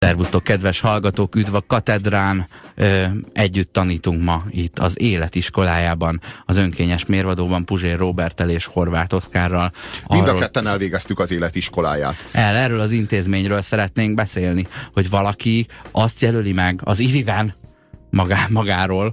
Szervusztok, kedves hallgatók, üdv a katedrán! Együtt tanítunk ma itt az életiskolájában, az önkényes mérvadóban Puzsér Róberttel és Horváth Oszkárral. Mind a ketten elvégeztük az életiskoláját. Erről az intézményről szeretnénk beszélni, hogy valaki azt jelöli meg az iviben magáról,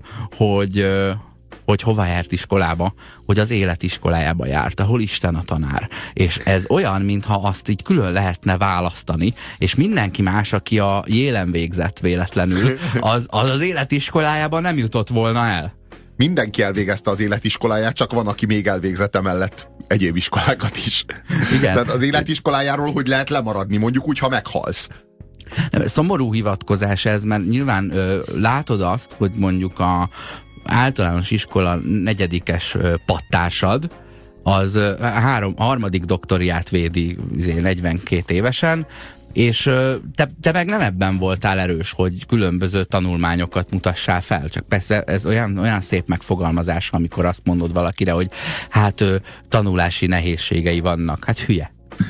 hogy hova járt iskolába, hogy az életiskolájába járt, ahol Isten a tanár. És ez olyan, mintha azt így külön lehetne választani, és mindenki más, aki a Yale-en végzett véletlenül, az életiskolájában nem jutott volna el. Mindenki elvégezte az életiskoláját, csak van, aki még elvégzett emellett egyéb iskolákat is. Igen. Tehát az életiskolájáról hogy lehet lemaradni, mondjuk úgy, ha meghalsz. Szomorú hivatkozás ez, mert nyilván látod azt, hogy mondjuk a általános iskola negyedikes pattársad, az harmadik doktoriát védi 42 évesen, és te meg nem ebben voltál erős, hogy különböző tanulmányokat mutassál fel. Csak persze ez olyan szép megfogalmazás, amikor azt mondod valakire, hogy hát tanulási nehézségei vannak. Hát hülye.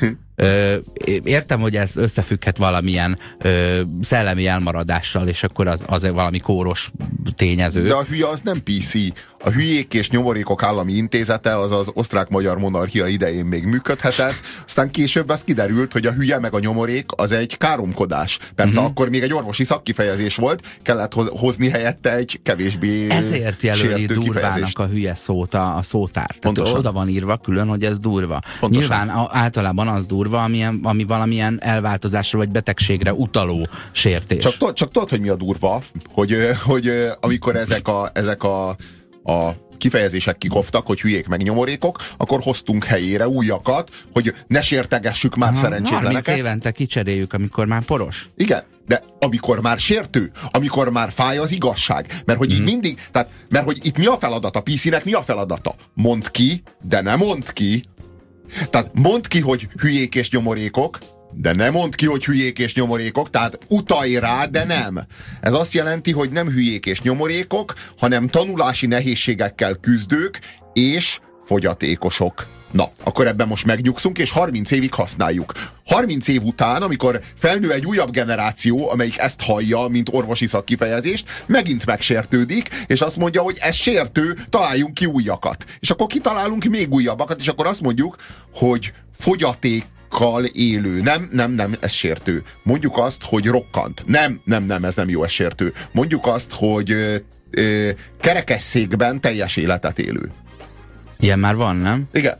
Értem, hogy ez összefügghet valamilyen szellemi elmaradással, és akkor az valami kóros tényező. De a hülye az nem PC. A Hülyék és Nyomorékok Állami Intézete az az osztrák-magyar monarchia idején még működhetett, aztán később ez kiderült, hogy a hülye meg a nyomorék az egy káromkodás. Persze akkor még egy orvosi szakkifejezés volt, kellett hozni helyette egy kevésbé ezért jelöli durvának a hülye szót a szótár. Tehát oda van írva külön, hogy ez durva. Pontosan. Nyilván általában az durva, ami valamilyen elváltozásra vagy betegségre utaló sértés. Csak tudod, hogy mi a durva? Hogy amikor ezek a kifejezések kikoptak, hogy hülyék meg nyomorékok, akkor hoztunk helyére újakat, hogy ne sértegessük már szerencsétleneket. 30 évente kicseréljük, amikor már poros. Igen, de amikor már sértő, amikor már fáj az igazság. Mert hogy így mindig, mert hogy itt mi a feladata? A PC-nek mi a feladata? Mondd ki, de ne mondd ki. Tehát mondd ki, hogy hülyék és nyomorékok, de nem mondd ki, hogy hülyék és nyomorékok, tehát utalj rá, de nem. Ez azt jelenti, hogy nem hülyék és nyomorékok, hanem tanulási nehézségekkel küzdők és fogyatékosok. Na, akkor ebben most megnyugszunk, és 30 évig használjuk. 30 év után, amikor felnő egy újabb generáció, amelyik ezt hallja, mint orvosi szakkifejezést, megint megsértődik, és azt mondja, hogy ez sértő, találjunk ki újakat. És akkor kitalálunk még újabbakat, és akkor azt mondjuk, hogy fogyatékkal élő. Nem, ez sértő. Mondjuk azt, hogy rokkant. Nem, ez nem jó, ez sértő. Mondjuk azt, hogy kerekesszékben teljes életet élő. Ilyen már van, nem? Igen.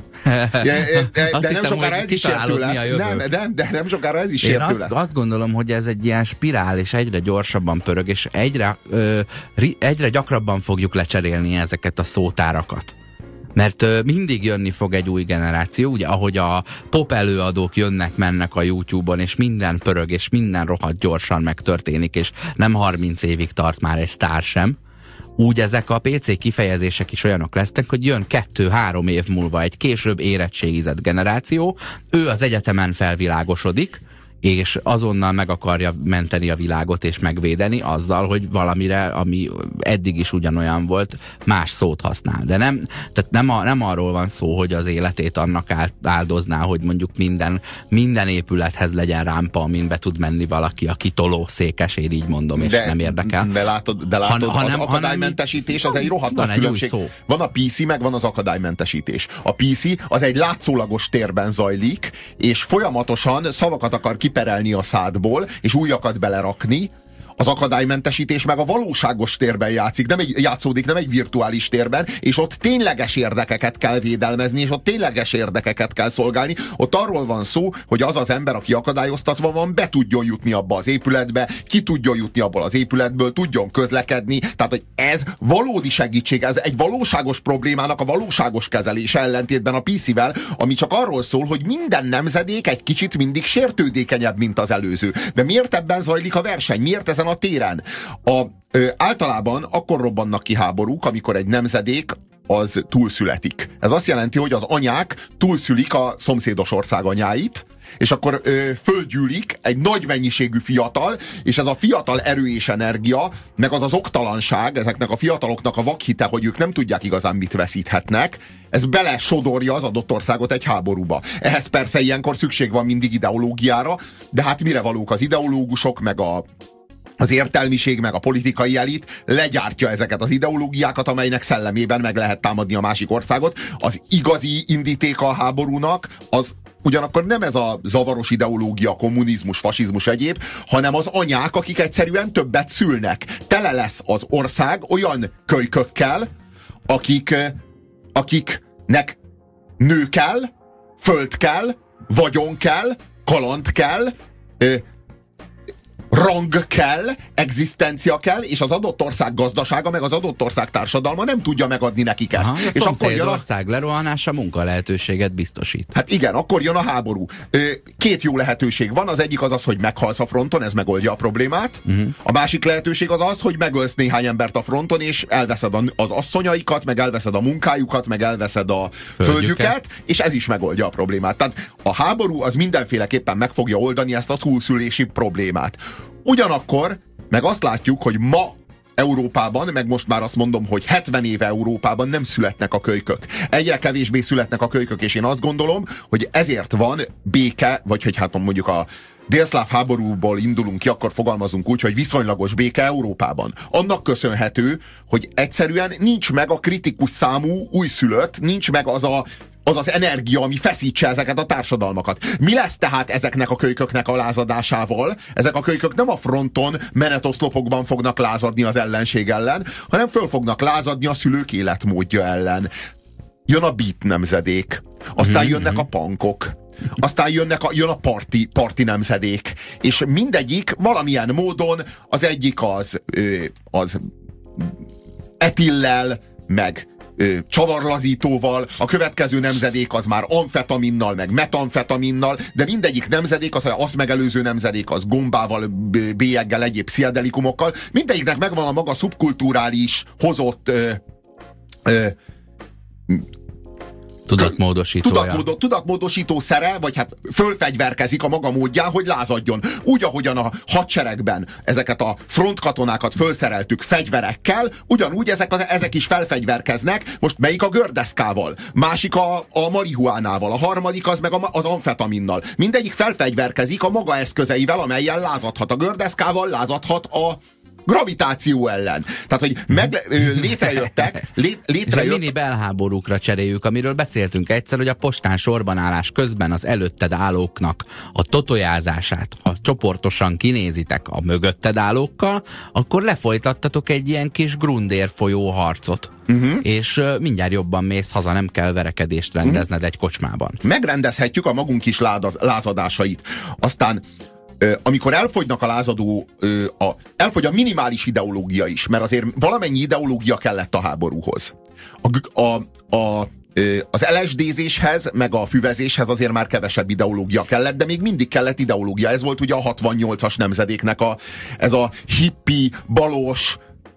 De nem sokára ez is sértő lesz. De nem sokára ez is sértő lesz. Azt gondolom, hogy ez egy ilyen spirál, és egyre gyorsabban pörög, és egyre gyakrabban fogjuk lecserélni ezeket a szótárakat. Mert mindig jönni fog egy új generáció, ugye ahogy a pop előadók jönnek-mennek a YouTube-on, és minden pörög, és minden rohadt gyorsan megtörténik, és nem 30 évig tart már egy sztár sem. Úgy ezek a PC kifejezések is olyanok lesznek, hogy jön 2-3 év múlva egy később érettségizett generáció, ő az egyetemen felvilágosodik, és azonnal meg akarja menteni a világot és megvédeni azzal, hogy valamire, ami eddig is ugyanolyan volt, más szót használ. De nem arról van szó, hogy az életét annak áldozná, hogy mondjuk minden épülethez legyen rámpa, amin be tud menni valaki, aki tolószékes, én így mondom, és nem érdekel. De látod, az akadálymentesítés az egy rohadt nagy különbség. Van a PC, meg van az akadálymentesítés. A PC az egy látszólagos térben zajlik, és folyamatosan szavakat akar kiperelni a szádból, és újakat belerakni. Az akadálymentesítés meg a valóságos térben játszódik, nem egy virtuális térben, és ott tényleges érdekeket kell védelmezni, és ott tényleges érdekeket kell szolgálni. Ott arról van szó, hogy az az ember, aki akadályoztatva van, be tudjon jutni abba az épületbe, ki tudjon jutni abból az épületből, tudjon közlekedni. Tehát, hogy ez valódi segítség, ez egy valóságos problémának a valóságos kezelése ellentétben a PC-vel, ami csak arról szól, hogy minden nemzedék egy kicsit mindig sértődékenyebb, mint az előző. De miért ebben zajlik a verseny? Miért ezen a téren? Általában akkor robbannak ki háborúk, amikor egy nemzedék az túlszületik. Ez azt jelenti, hogy az anyák túlszülik a szomszédos ország anyáit, és akkor földgyűlik egy nagy mennyiségű fiatal, és ez a fiatal erő és energia, meg az az oktalanság, ezeknek a fiataloknak a vakhite, hogy ők nem tudják igazán mit veszíthetnek, ez belesodorja az adott országot egy háborúba. Ehhez persze ilyenkor szükség van mindig ideológiára, de hát mire valók az ideológusok, meg az értelmiség, meg a politikai elit legyártja ezeket az ideológiákat, amelynek szellemében meg lehet támadni a másik országot. Az igazi indítéka a háborúnak az ugyanakkor nem ez a zavaros ideológia, kommunizmus, fasizmus egyéb, hanem az anyák, akik egyszerűen többet szülnek. Tele lesz az ország olyan kölykökkel, akiknek nő kell, föld kell, vagyon kell, kaland kell, rang kell, egzisztencia kell, és az adott ország gazdasága, meg az adott ország társadalma nem tudja megadni nekik ezt. Aha, a és akkor jön ország lerohanása munka lehetőséget biztosít. Hát igen, akkor jön a háború. Két jó lehetőség van, az egyik az, hogy meghalsz a fronton, ez megoldja a problémát. A másik lehetőség az, hogy megölsz néhány embert a fronton, és elveszed az asszonyaikat, meg elveszed a munkájukat, meg elveszed a földjüket, és ez is megoldja a problémát. Tehát a háború az mindenféleképpen meg fogja oldani ezt a túlszülési problémát. Ugyanakkor meg azt látjuk, hogy ma Európában, meg most már azt mondom, hogy 70 éve Európában nem születnek a kölykök. Egyre kevésbé születnek a kölykök, és én azt gondolom, hogy ezért van béke, vagy hogy hát mondjuk a délszláv háborúból indulunk ki, akkor fogalmazunk úgy, hogy viszonylagos béke Európában. Annak köszönhető, hogy egyszerűen nincs meg a kritikus számú újszülött, nincs meg az energia, ami feszítse ezeket a társadalmakat. Mi lesz tehát ezeknek a kölyköknek a lázadásával? Ezek a kölykök nem a fronton, menetoszlopokban fognak lázadni az ellenség ellen, hanem föl fognak lázadni a szülők életmódja ellen. Jön a beat nemzedék, aztán jönnek a punkok, aztán jön a parti nemzedék, és mindegyik valamilyen módon, az egyik az etillel, meg csavarlazítóval, a következő nemzedék az már amfetaminnal, meg metamfetaminnal, de mindegyik nemzedék, az azt megelőző nemzedék az gombával, bélyeggel, egyéb pszichedelikumokkal, mindegyiknek megvan a maga szubkulturális hozott tudatmódosító szere, vagy hát fölfegyverkezik a maga módján, hogy lázadjon. Úgy, ahogyan a hadseregben ezeket a frontkatonákat fölszereltük fegyverekkel, ugyanúgy ezek is felfegyverkeznek. Most melyik a gördeszkával? Másik a marihuánával, a harmadik az meg az amfetaminnal. Mindegyik felfegyverkezik a maga eszközeivel, amellyel lázadhat. A gördeszkával lázadhat a gravitáció ellen. Tehát, hogy létrejöttek. Mini belháborúkra cseréljük, amiről beszéltünk egyszer, hogy a postán sorbanállás közben az előtted állóknak a totojázását, ha csoportosan kinézitek a mögötted állókkal, akkor lefolytattatok egy ilyen kis grundér folyó harcot. És mindjárt jobban mész haza, nem kell verekedést rendezned egy kocsmában. Megrendezhetjük a magunk is lázadásait. Aztán amikor elfogynak a lázadó, elfogy a minimális ideológia is, mert azért valamennyi ideológia kellett a háborúhoz. Az LSD-zéshez, meg a füvezéshez azért már kevesebb ideológia kellett, de még mindig kellett ideológia. Ez volt ugye a 68-as nemzedéknek ez a hippi, balos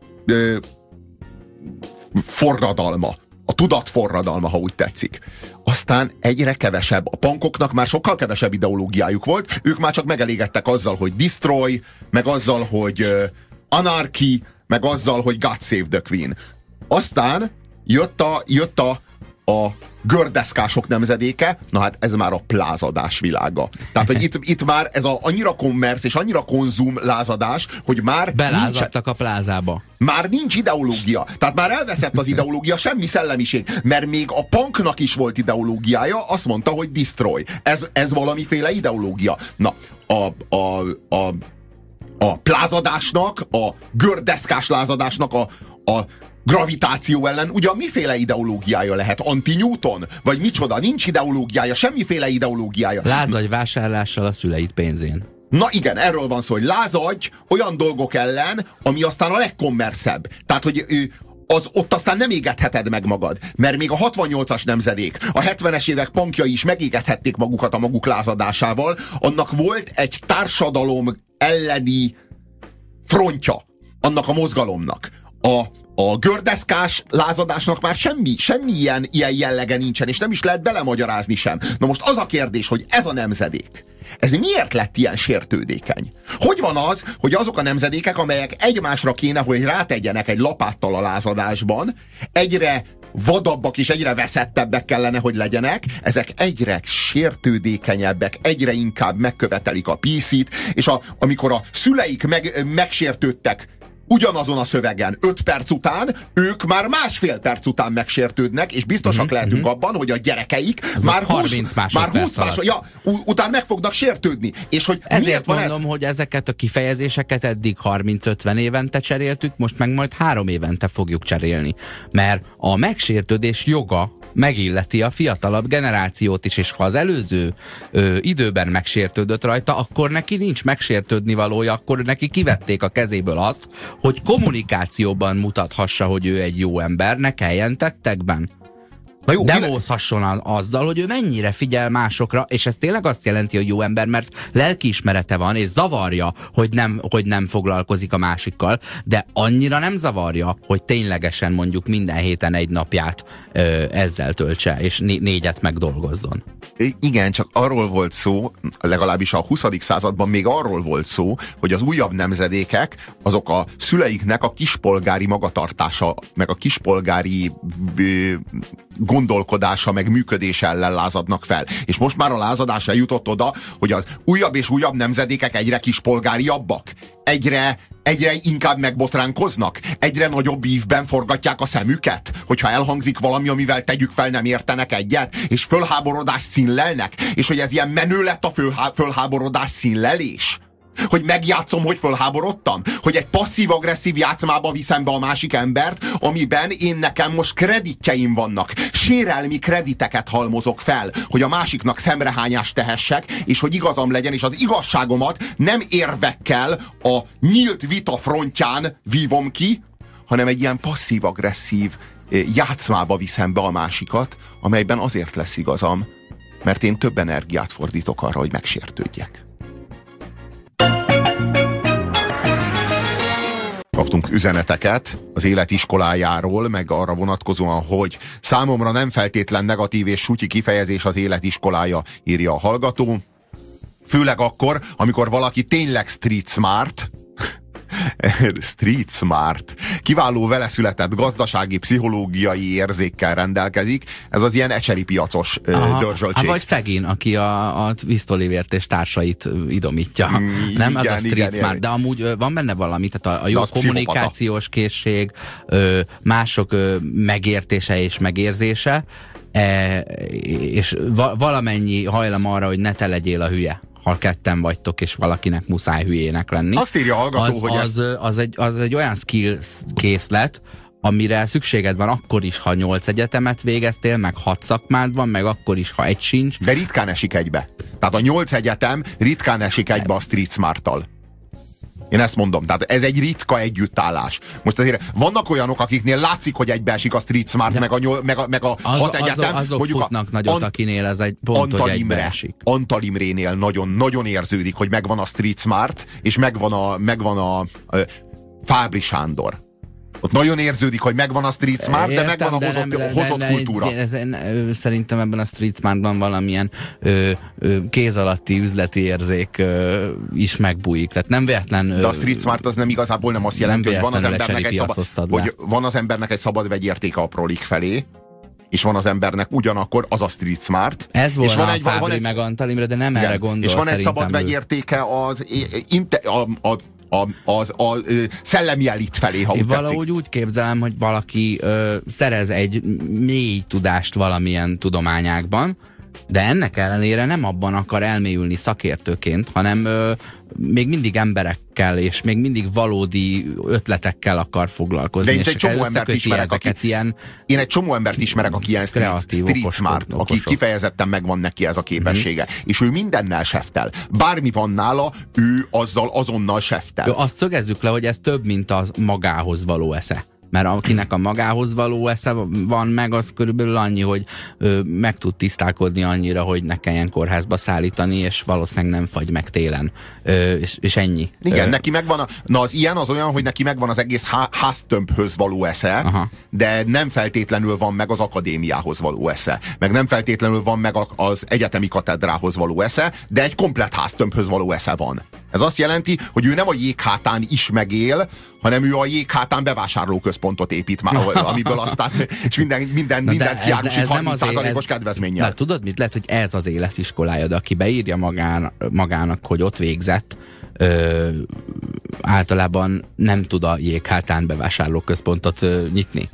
forradalma. A tudatforradalma, ha úgy tetszik. Aztán egyre kevesebb. A punkoknak már sokkal kevesebb ideológiájuk volt, ők már csak megelégedtek azzal, hogy destroy, meg azzal, hogy anarchy, meg azzal, hogy God save the Queen. Aztán jött a gördeszkások nemzedéke, na hát ez már a plázadás világa. Tehát, hogy itt már ez annyira kommersz és annyira konzum lázadás, hogy már belázadtak a plázába. Már nincs ideológia. Tehát már elveszett az ideológia, semmi szellemiség. Mert még a punknak is volt ideológiája, azt mondta, hogy destroy. Ez valamiféle ideológia. Na, a plázadásnak, a gördeszkás lázadásnak a gravitáció ellen ugyan miféle ideológiája lehet? Anti-Newton? Vagy micsoda? Nincs ideológiája, semmiféle ideológiája. Lázadj vásárlással a szüleid pénzén. Na igen, erről van szó, hogy lázadj olyan dolgok ellen, ami aztán a legkommerszebb. Tehát, hogy ott aztán nem égetheted meg magad. Mert még a 68-as nemzedék, a 70-es évek punkjai is megégethették magukat a maguk lázadásával. Annak volt egy társadalom elleni frontja, annak a mozgalomnak. a gördeszkás lázadásnak már semmi ilyen jellege nincsen, és nem is lehet belemagyarázni sem. Na most az a kérdés, hogy ez a nemzedék, ez miért lett ilyen sértődékeny? Hogy van az, hogy azok a nemzedékek, amelyek egymásra kéne, hogy rátegyenek egy lapáttal a lázadásban, egyre vadabbak és egyre veszettebbek kellene, hogy legyenek, ezek egyre sértődékenyebbek, egyre inkább megkövetelik a PC-t, és amikor a szüleik megsértődtek ugyanazon a szövegen 5 perc után, ők már másfél perc után megsértődnek, és biztosak lehetünk abban, hogy a gyerekeik már 20 után meg fognak sértődni. És hogy ezért mondom, hogy ezeket a kifejezéseket eddig 30-50 évente cseréltük, most meg majd 3 évente fogjuk cserélni. Mert a megsértődés joga megilleti a fiatalabb generációt is, és ha az előző időben megsértődött rajta, akkor neki nincs megsértődni valója, akkor neki kivették a kezéből azt, hogy kommunikációban mutathassa, hogy ő egy jó ember, ne kelljen tettekben. Demózhasson azzal, hogy ő mennyire figyel másokra, és ez tényleg azt jelenti, hogy jó ember, mert lelkiismerete van, és zavarja, hogy nem foglalkozik a másikkal, de annyira nem zavarja, hogy ténylegesen mondjuk minden héten egy napját ezzel töltse, és 4-et megdolgozzon. Igen, csak arról volt szó, legalábbis a 20. században még arról volt szó, hogy az újabb nemzedékek, azok a szüleiknek a kispolgári magatartása, meg a kispolgári gondolkodása, meg működése ellen lázadnak fel. És most már a lázadás eljutott oda, hogy az újabb és újabb nemzedékek egyre kispolgáriabbak, egyre inkább megbotránkoznak, egyre nagyobb ívben forgatják a szemüket, hogyha elhangzik valami, amivel tegyük fel nem értenek egyet, és fölháborodást színlelnek, és hogy ez ilyen menő lett a fölháborodás színlelés. Hogy megjátszom, hogy fölháborodtam? Hogy egy passzív-agresszív játszmába viszem be a másik embert, amiben nekem most kreditjeim vannak. Sérelmi krediteket halmozok fel, hogy a másiknak szemrehányást tehessek, és hogy igazam legyen, és az igazságomat nem érvekkel a nyílt vita frontján vívom ki, hanem egy ilyen passzív-agresszív játszmába viszem be a másikat, amelyben azért lesz igazam, mert én több energiát fordítok arra, hogy megsértődjek. Kaptunk üzeneteket az életiskolájáról, meg arra vonatkozóan, hogy számomra nem feltétlen negatív és sutyi kifejezés az életiskolája, írja a hallgató. Főleg akkor, amikor valaki tényleg street smart, street smart, kiváló veleszületett gazdasági, pszichológiai érzékkel rendelkezik. Ez az ilyen ecseri piacos dörzsöltség. Vagy Fegin, aki a Twist Olivért és társait idomítja. Nem? Az a street smart. De amúgy van benne valami, tehát a jó kommunikációs készség, mások megértése és megérzése, és valamennyi hajlam arra, hogy ne te legyél a hülye, ha ketten vagytok, és valakinek muszáj hülyének lenni. Azt írja a hallgató, hogy az egy olyan skill készlet, amire szükséged van akkor is, ha 8 egyetemet végeztél, meg 6 szakmád van, meg akkor is, ha egy sincs. De ritkán esik egybe. Tehát a 8 egyetem ritkán esik egybe a street smart-tal. Én ezt mondom, tehát ez egy ritka együttállás. Most azért vannak olyanok, akiknél látszik, hogy egybeesik a street smart, meg a 6 egyetem. Azok futnak nagyot, akinél ez egy pont, hogy egybeesik. Antal Imrénél nagyon érződik, hogy megvan a street smart, és megvan a Fábri Sándor. Ott nagyon érződik, hogy megvan a street smart, de megvan a hozott kultúra. Szerintem ebben a street smartban valamilyen kéz alatti üzleti érzék is megbújik. Tehát nem véletlen... De a street smart az nem igazából nem azt jelenti, hogy van az embernek egy szabad vegyértéke a prolik felé, és van az embernek ugyanakkor az a street smart. Ez volna a Fábri meg Antal Imre, de nem erre gondol. És van egy szabad vegyértéke a szellemi elit felé, ha úgy valahogy úgy képzelem, hogy valaki szerez egy mély tudást valamilyen tudományákban, de ennek ellenére nem abban akar elmélyülni szakértőként, hanem még mindig emberekkel, és még mindig valódi ötletekkel akar foglalkozni. De én egy csomó embert ismerek, aki ilyen street smart, aki kifejezetten megvan neki ez a képessége. És ő mindennel seftel. Bármi van nála, ő azzal azonnal seftel. Azt szögezzük le, hogy ez több, mint a magához való esze. Mert akinek a magához való esze van meg, az körülbelül annyi, hogy meg tud tisztálkodni annyira, hogy ne kelljen kórházba szállítani, és valószínűleg nem fagy meg télen. És ennyi. Igen, neki megvan na az ilyen az olyan, hogy neki megvan az egész háztömbhöz való esze, aha, de nem feltétlenül van meg az akadémiához való esze. Meg nem feltétlenül van meg az egyetemi katedrához való esze, de egy komplett háztömbhöz való esze van. Ez azt jelenti, hogy ő nem a jéghátán is megél, hanem ő a jéghátán bevásárlóközpontot épít már, amiből aztán, és mindent kiárusít 30%-os kedvezménnyel. Tudod mit? Lehet, hogy ez az életiskolája, de aki beírja magának, hogy ott végzett, általában nem tud a jéghátán bevásárlóközpontot nyitni.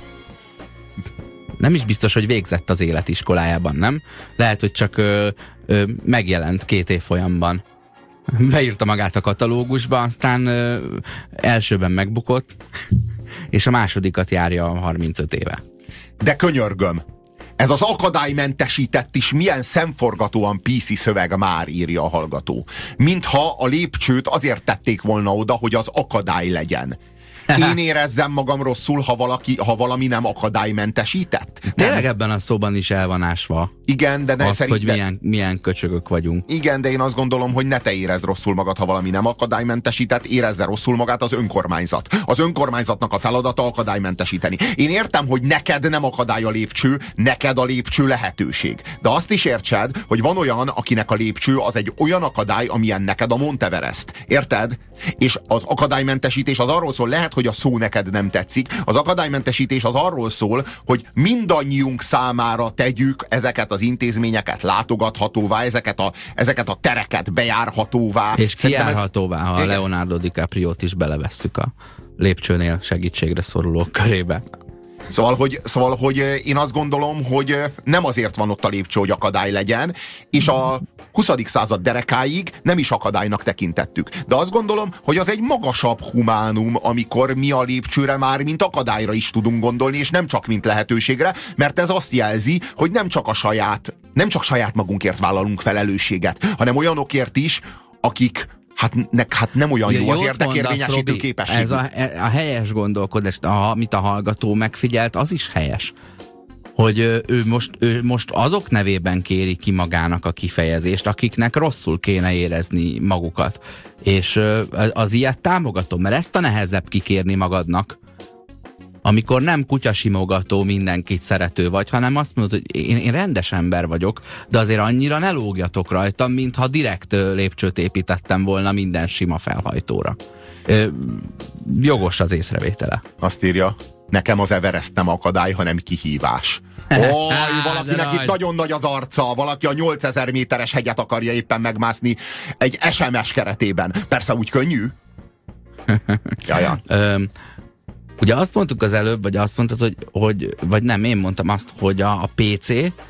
Nem is biztos, hogy végzett az életiskolájában, nem? Lehet, hogy csak megjelent 2 évfolyamban. Beírta magát a katalógusba, aztán elsőben megbukott, és a másodikat járja 35 éve. De könyörgöm, ez az akadálymentesített is milyen szemforgatóan PC szöveg már, írja a hallgató. Mintha a lépcsőt azért tették volna oda, hogy az akadály legyen. Én érezzem magam rosszul, ha valami nem akadálymentesített? Tényleg ebben a szóban is el van ásva. Igen, de azt, hogy milyen köcsögök vagyunk. Igen, de én azt gondolom, hogy ne te érezd rosszul magad, ha valami nem akadálymentesített, érezze rosszul magát az önkormányzat. Az önkormányzatnak a feladata akadálymentesíteni. Én értem, hogy neked nem akadály a lépcső, neked a lépcső lehetőség. De azt is értsed, hogy van olyan, akinek a lépcső az egy olyan akadály, amilyen neked a Monteverest. Érted? És az akadálymentesítés az arról szól, lehet, hogy a szó neked nem tetszik. Az akadálymentesítés az arról szól, hogy mindannyiunk számára tegyük ezeket az intézményeket látogathatóvá, ezeket a tereket bejárhatóvá. És kijárhatóvá, ha a Leonardo DiCaprio-t is belevesszük a lépcsőnél segítségre szorulók körébe. Szóval, hogy én azt gondolom, hogy nem azért van ott a lépcső, hogy akadály legyen, és a 20. század derekáig nem is akadálynak tekintettük. De azt gondolom, hogy az egy magasabb humánum, amikor mi a lépcsőre már mint akadályra is tudunk gondolni, és nem csak mint lehetőségre, mert ez azt jelzi, hogy nem csak saját magunkért vállalunk felelősséget, hanem olyanokért is, akik hát nem olyan jó az érdekérvényesítő képesség. Ez a helyes gondolkodás, amit a hallgató megfigyelt, az is helyes. Hogy ő most azok nevében kéri ki magának a kifejezést, akiknek rosszul kéne érezni magukat. És az ilyet támogatom, mert ezt a nehezebb kikérni magadnak, amikor nem kutyasimogató, mindenkit szerető vagy, hanem azt mondod, hogy én rendes ember vagyok, de azért annyira ne lógjatok rajtam, mintha direkt lépcsőt építettem volna minden sima felhajtóra. Jogos az észrevétele. Azt írja, nekem az Everest nem akadály, hanem kihívás. Valakinek itt nagyon nagy az arca, valaki a 8000 méteres hegyet akarja éppen megmászni egy SMS keretében. Persze úgy könnyű. Jaja. Ugye azt mondtuk az előbb, vagy azt mondtad, hogy vagy nem, én mondtam azt, hogy a PC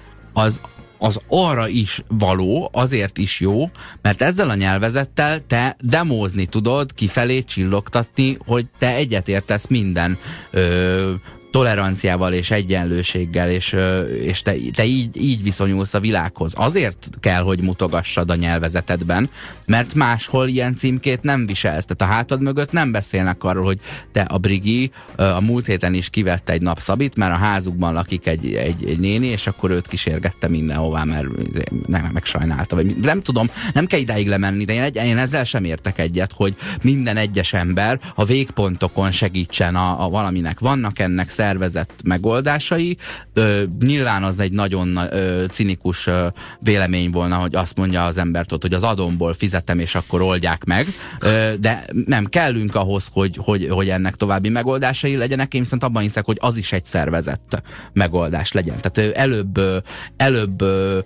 az arra is való, azért is jó, mert ezzel a nyelvezettel te demózni tudod, kifelé csillogtatni, hogy te egyetértesz minden toleranciával és egyenlőséggel, és te így viszonyulsz a világhoz. Azért kell, hogy mutogassad a nyelvezetedben, mert máshol ilyen címkét nem viselsz. Tehát a hátad mögött nem beszélnek arról, hogy te a Brigi a múlt héten is kivett egy nap Szabit, mert a házukban lakik egy néni, és akkor őt kísérgette mindenhová, mert nem megsajnálta. Vagy nem tudom, nem kell idáig lemenni, de én ezzel sem értek egyet, hogy minden egyes ember a végpontokon segítsen a valaminek. Vannak ennek szervezett megoldásai. Nyilván az egy nagyon cinikus vélemény volna, hogy azt mondja az embert, hogy az adómból fizetem, és akkor oldják meg. De nem kellünk ahhoz, hogy ennek további megoldásai legyenek. Én viszont abban hiszek, hogy az is egy szervezett megoldás legyen. Tehát előbb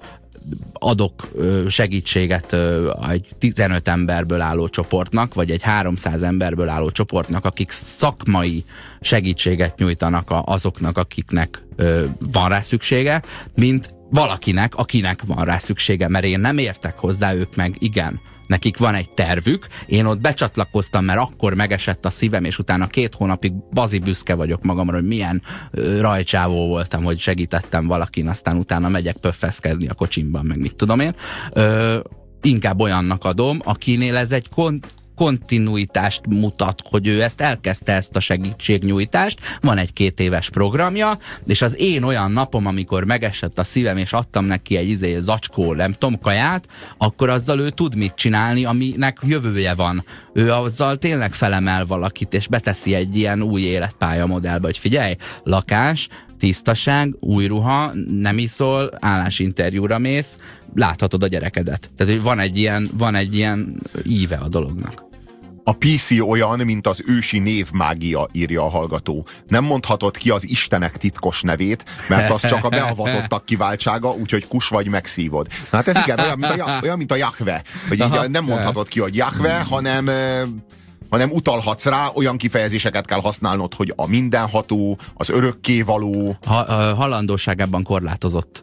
adok segítséget egy 15 emberből álló csoportnak, vagy egy 300 emberből álló csoportnak, akik szakmai segítséget nyújtanak azoknak, akiknek van rá szüksége, mint valakinek, akinek van rá szüksége, mert én nem értek hozzá, ők meg igen. Nekik van egy tervük, én ott becsatlakoztam, mert akkor megesett a szívem, és utána 2 hónapig bazi büszke vagyok magamra, hogy milyen rajcsávó voltam, hogy segítettem valakin, aztán utána megyek pöffeszkedni a kocsimban, meg mit tudom én. Inkább olyannak adom, akinél ez egy kontinuitást mutat, hogy ő elkezdte ezt a segítségnyújtást, van egy 2 éves programja, és az én olyan napom, amikor megesett a szívem, és adtam neki egy zacskó, nem tudom, kaját, akkor azzal ő tud mit csinálni, aminek jövője van. Ő azzal tényleg felemel valakit, és beteszi egy ilyen új életpálya modellbe, hogy figyelj, lakás, tisztaság, új ruha, nem iszol, állásinterjúra mész, láthatod a gyerekedet. Tehát, hogy van egy ilyen íve a dolognak. A PC olyan, mint az ősi névmágia, írja a hallgató. Nem mondhatod ki az Istenek titkos nevét, mert az csak a beavatottak kiváltsága, úgyhogy kus vagy megszívod. Na hát ez igen, olyan, mint a Jahve. Hogy így nem mondhatod ki, hogy Jahve, hanem utalhatsz rá, olyan kifejezéseket kell használnod, hogy a mindenható, az örökkévaló. Halandóságában korlátozott.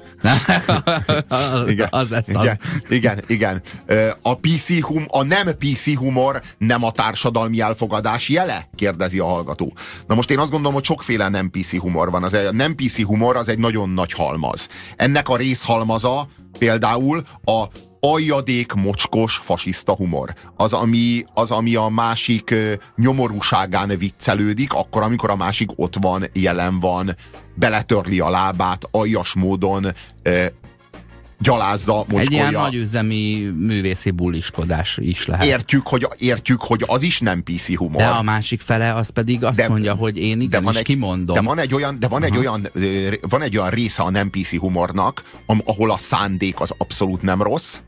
Igen, az lesz igen, az. Igen. A nem PC humor nem a társadalmi elfogadás jele? Kérdezi a hallgató. Na most én azt gondolom, hogy sokféle nem PC humor van. A nem PC humor az egy nagyon nagy halmaz. Ennek a részhalmaza például a aljadék mocskos fasiszta humor. Az, ami a másik nyomorúságán viccelődik, akkor, amikor a másik ott van, jelen van, beletörli a lábát, aljas módon gyalázza, mocskolja. Egy ilyen nagyüzemi művészi bulliskodás is lehet. Értjük, hogy az is nem PC humor. De a másik fele az pedig azt mondja, hogy én igenis kimondom. De van egy olyan része a nem PC humornak, ahol a szándék az abszolút nem rossz.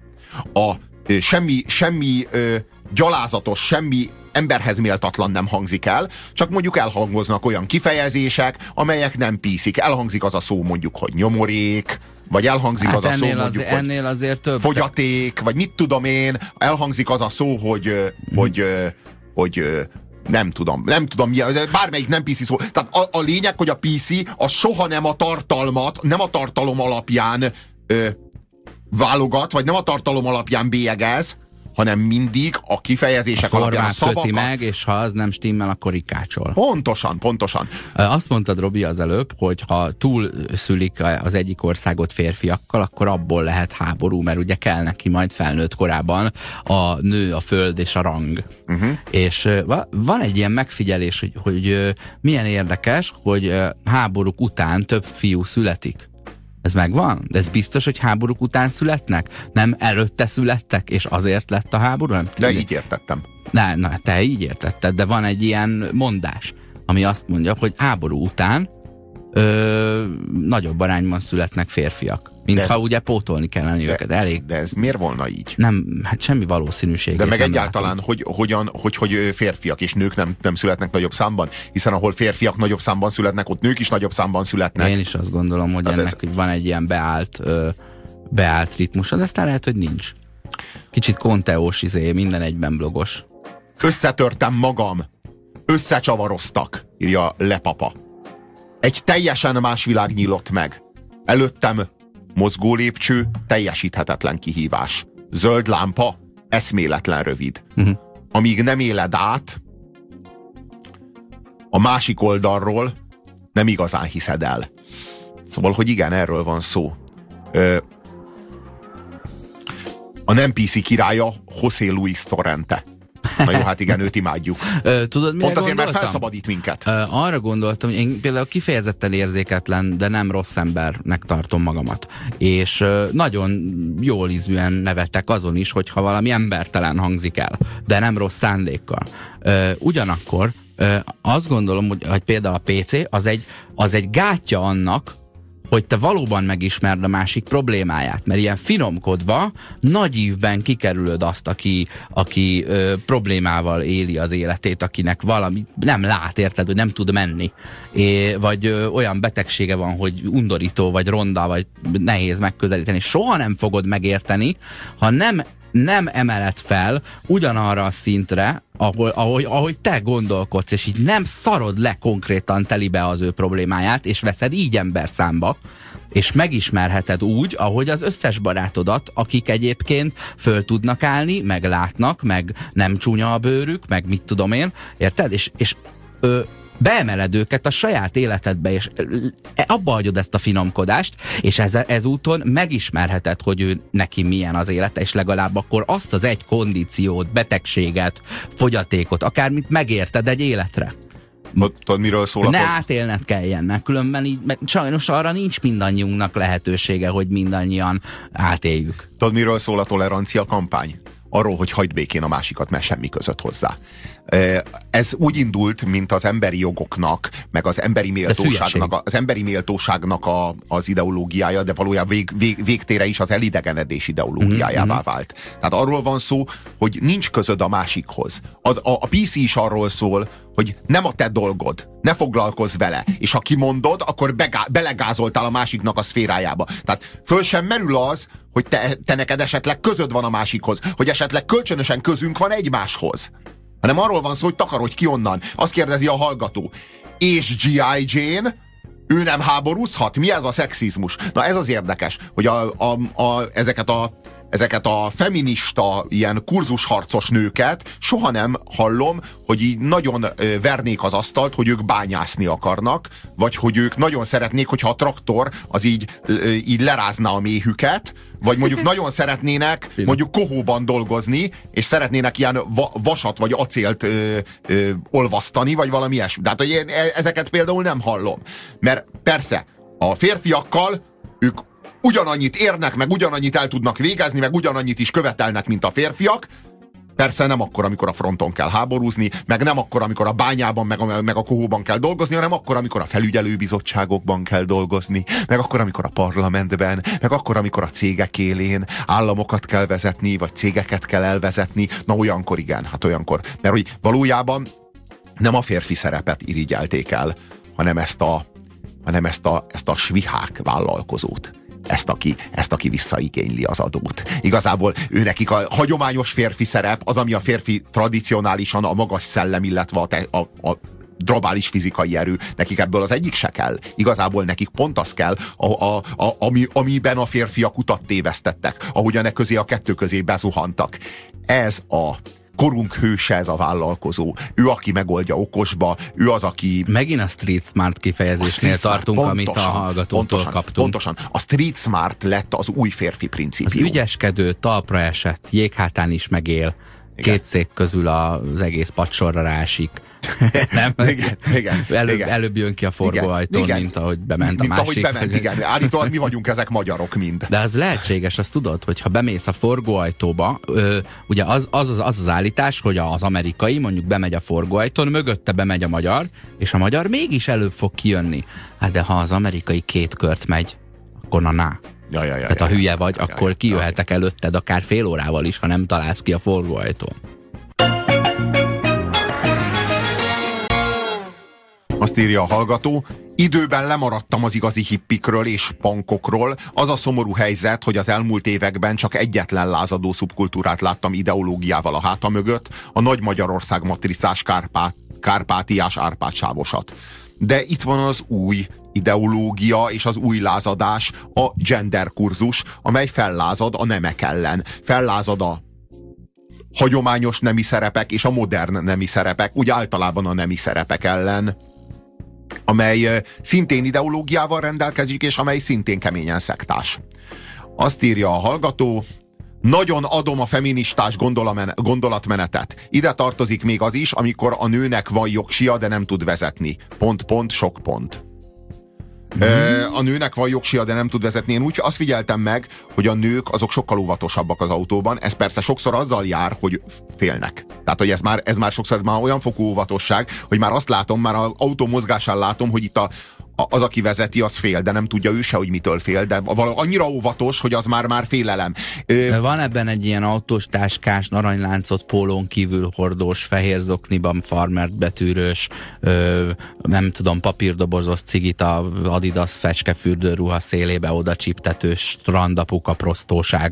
Semmi gyalázatos, semmi emberhez méltatlan nem hangzik el, csak mondjuk elhangoznak olyan kifejezések, amelyek nem PC-k. Elhangzik az a szó mondjuk, hogy nyomorék, vagy elhangzik az a szó mondjuk, ennél azért több. Fogyaték, vagy mit tudom én, elhangzik az a szó, hogy nem tudom, bármelyik nem PC szó. Tehát a lényeg, hogy a PC az soha nem a tartalmat, nem a tartalom alapján válogat, vagy nem a tartalom alapján bélyegez, hanem mindig a kifejezések alapján a szavakat. Köti meg, és ha az nem stimmel, akkor rikácsol. Pontosan. Azt mondtad, Robi, az előbb, hogy ha túl szülik az egyik országot férfiakkal, akkor abból lehet háború, mert ugye kell neki majd felnőtt korában a nő, a föld és a rang. És van egy ilyen megfigyelés, hogy milyen érdekes, hogy háborúk után több fiú születik. Ez megvan? De ez biztos, hogy háborúk után születnek? Nem előtte születtek, és azért lett a háború? Nem, de így értettem. Na, te így értetted, de van egy ilyen mondás, ami azt mondja, hogy háború után nagyobb arányban születnek férfiak. Mintha ugye pótolni kellene őket. Elég. De ez miért volna így? Nem, hát semmi valószínűség. De meg egyáltalán, hogy férfiak és nők nem születnek nagyobb számban, hiszen ahol férfiak nagyobb számban születnek, ott nők is nagyobb számban születnek. Én is azt gondolom, hogy ennek van egy ilyen beállt ritmusa, de aztán lehet, hogy nincs. Kicsit konteós minden egyben blogos. Összetörtem magam. Összecsavaroztak, írja Lepapa. Egy teljesen más világ nyílott meg. Előttem mozgó lépcső, teljesíthetetlen kihívás. Zöld lámpa, eszméletlen rövid. Amíg nem éled át, a másik oldalról nem igazán hiszed el. Szóval, hogy igen, erről van szó. A nem PC királya José Luis Torrente. Na jó, hát igen, őt imádjuk. Tudod, mire pont azért, mert gondoltam? felszabadít minket. Arra gondoltam, hogy én például kifejezetten érzéketlen, de nem rossz embernek tartom magamat. És nagyon jól ízűen nevetek azon is, hogyha valami embertelen hangzik el, de nem rossz szándékkal. Ugyanakkor azt gondolom, hogy például a PC az egy gátja annak, hogy te valóban megismerd a másik problémáját, mert ilyen finomkodva, nagy ívben kikerülöd azt, aki problémával éli az életét, akinek valami nem lát, érted, hogy nem tud menni. Vagy olyan betegsége van, hogy undorító, vagy ronda, vagy nehéz megközelíteni. Soha nem fogod megérteni, ha nem emeled fel ugyanarra a szintre, ahogy te gondolkodsz, és így nem szarod le konkrétan telibe az ő problémáját, és veszed így ember számba, és megismerheted úgy, ahogy az összes barátodat, akik egyébként föl tudnak állni, meg látnak, meg nem csúnya a bőrük, meg mit tudom én, érted? És beemeled őket a saját életedbe, és abba hagyod ezt a finomkodást, és ezúton megismerheted, hogy ő neki milyen az élete, és legalább akkor azt az egy kondíciót, betegséget, fogyatékot, akármit megérted egy életre. Tudod, miről szól ne átélned kelljen, mert különben így, sajnos arra nincs mindannyiunknak lehetősége, hogy mindannyian átéljük. Tudod, miről szól a tolerancia kampány? Arról, hogy hagyd békén a másikat, mert semmi között hozzá. Ez úgy indult, mint az emberi jogoknak, meg az emberi méltóságnak, az ideológiája, de valójában végtére is az elidegenedés ideológiájává vált. Tehát arról van szó, hogy nincs közöd a másikhoz. A PC is arról szól, hogy nem a te dolgod, ne foglalkozz vele, és ha kimondod, akkor belegázoltál a másiknak a szférájába. Tehát föl sem merül az, hogy te neked esetleg közöd van a másikhoz, hogy esetleg kölcsönösen közünk van egymáshoz. Hanem arról van szó, hogy takarodj ki onnan. Azt kérdezi a hallgató. És G.I. Jane, ő nem háborúzhat? Mi ez a szexizmus? Na ez az érdekes, hogy ezeket a feminista, ilyen kurzusharcos nőket soha nem hallom, hogy így nagyon vernék az asztalt, hogy ők bányászni akarnak, vagy hogy ők nagyon szeretnék, hogyha a traktor az így lerázná a méhüket, vagy mondjuk nagyon szeretnének mondjuk kohóban dolgozni, és szeretnének ilyen vasat vagy acélt olvasztani, vagy valami ilyesmi. Tehát hogy ezeket például nem hallom. Mert persze, a férfiakkal ők ugyanannyit érnek, meg ugyanannyit el tudnak végezni, meg ugyanannyit is követelnek, mint a férfiak. Persze nem akkor, amikor a fronton kell háborúzni, meg nem akkor, amikor a bányában, meg a kohóban kell dolgozni, hanem akkor, amikor a felügyelőbizottságokban kell dolgozni, meg akkor, amikor a parlamentben, meg akkor, amikor a cégek élén államokat kell vezetni, vagy cégeket kell elvezetni. Na olyankor igen, hát olyankor. Mert hogy valójában nem a férfi szerepet irigyelték el, hanem ezt a svihák vállalkozót. Ezt, aki visszaigényli az adót. Igazából őnekik a hagyományos férfi szerep, az, ami a férfi tradicionálisan a magas szellem, illetve a drabális fizikai erő, nekik ebből az egyik se kell. Igazából nekik pont az kell, amiben a férfiak utat tévesztettek, ahogyan e közé a kettő közé bezuhantak. Ez a korunk hőse, ez a vállalkozó. Ő, aki megoldja okosba, ő az, aki... Megint a street smart kifejezésnél tartunk, pontosan, amit a hallgatótól kaptunk. Pontosan. A street smart lett az új férfi principium. Az ügyeskedő, talpra esett, jéghátán is megél, igen. Két szék közül az egész padsorra rásik. Nem? Igen. Előbb jön ki a forgóajtón, mint ahogy bement a másik. Ahogy bement, igen. Állítólag mi vagyunk ezek magyarok mind. De az lehetséges, azt tudod, hogy ha bemész a forgóajtóba, ugye az állítás, hogy az amerikai mondjuk bemegy a forgóajtón, mögötte bemegy a magyar, és a magyar mégis előbb fog kijönni. Hát de ha az amerikai 2 kört megy, akkor na. Tehát ha hülye vagy, akkor kijöhetek előtted akár fél órával is, ha nem találsz ki a forgóajtón. Azt írja a hallgató, időben lemaradtam az igazi hippikről és punkokról. Az a szomorú helyzet, hogy az elmúlt években csak egyetlen lázadó szubkultúrát láttam ideológiával a háta mögött, a Nagy Magyarország matricás kárpátiás Árpád-sávosat. De itt van az új ideológia és az új lázadás, a gender kurzus, amely fellázad a nemek ellen. Fellázad a hagyományos nemi szerepek és a modern nemi szerepek, úgy általában a nemi szerepek ellen, amely szintén ideológiával rendelkezik, és amely szintén keményen szektás. Azt írja a hallgató, nagyon adom a feministás gondolatmenetet. Ide tartozik még az is, amikor a nőnek van jogsia, de nem tud vezetni. Sok pont. A nőnek van jogsia, de nem tud vezetni. Én úgy azt figyeltem meg, hogy a nők azok sokkal óvatosabbak az autóban. Ez persze sokszor azzal jár, hogy félnek. Tehát, hogy ez már sokszor olyan fokú óvatosság, hogy már azt látom, már az autó mozgásán látom, hogy itt az, aki vezeti, az fél, de nem tudja ő se, hogy mitől fél, de annyira óvatos, hogy az már félelem. Van ebben egy ilyen autós, táskás, aranyláncot pólón kívül hordós, fehér zokniban farmert betűrős, nem tudom, papírdobozos cigit a Adidas fecskefürdőruha szélébe oda csiptetős strandapuka prostóság,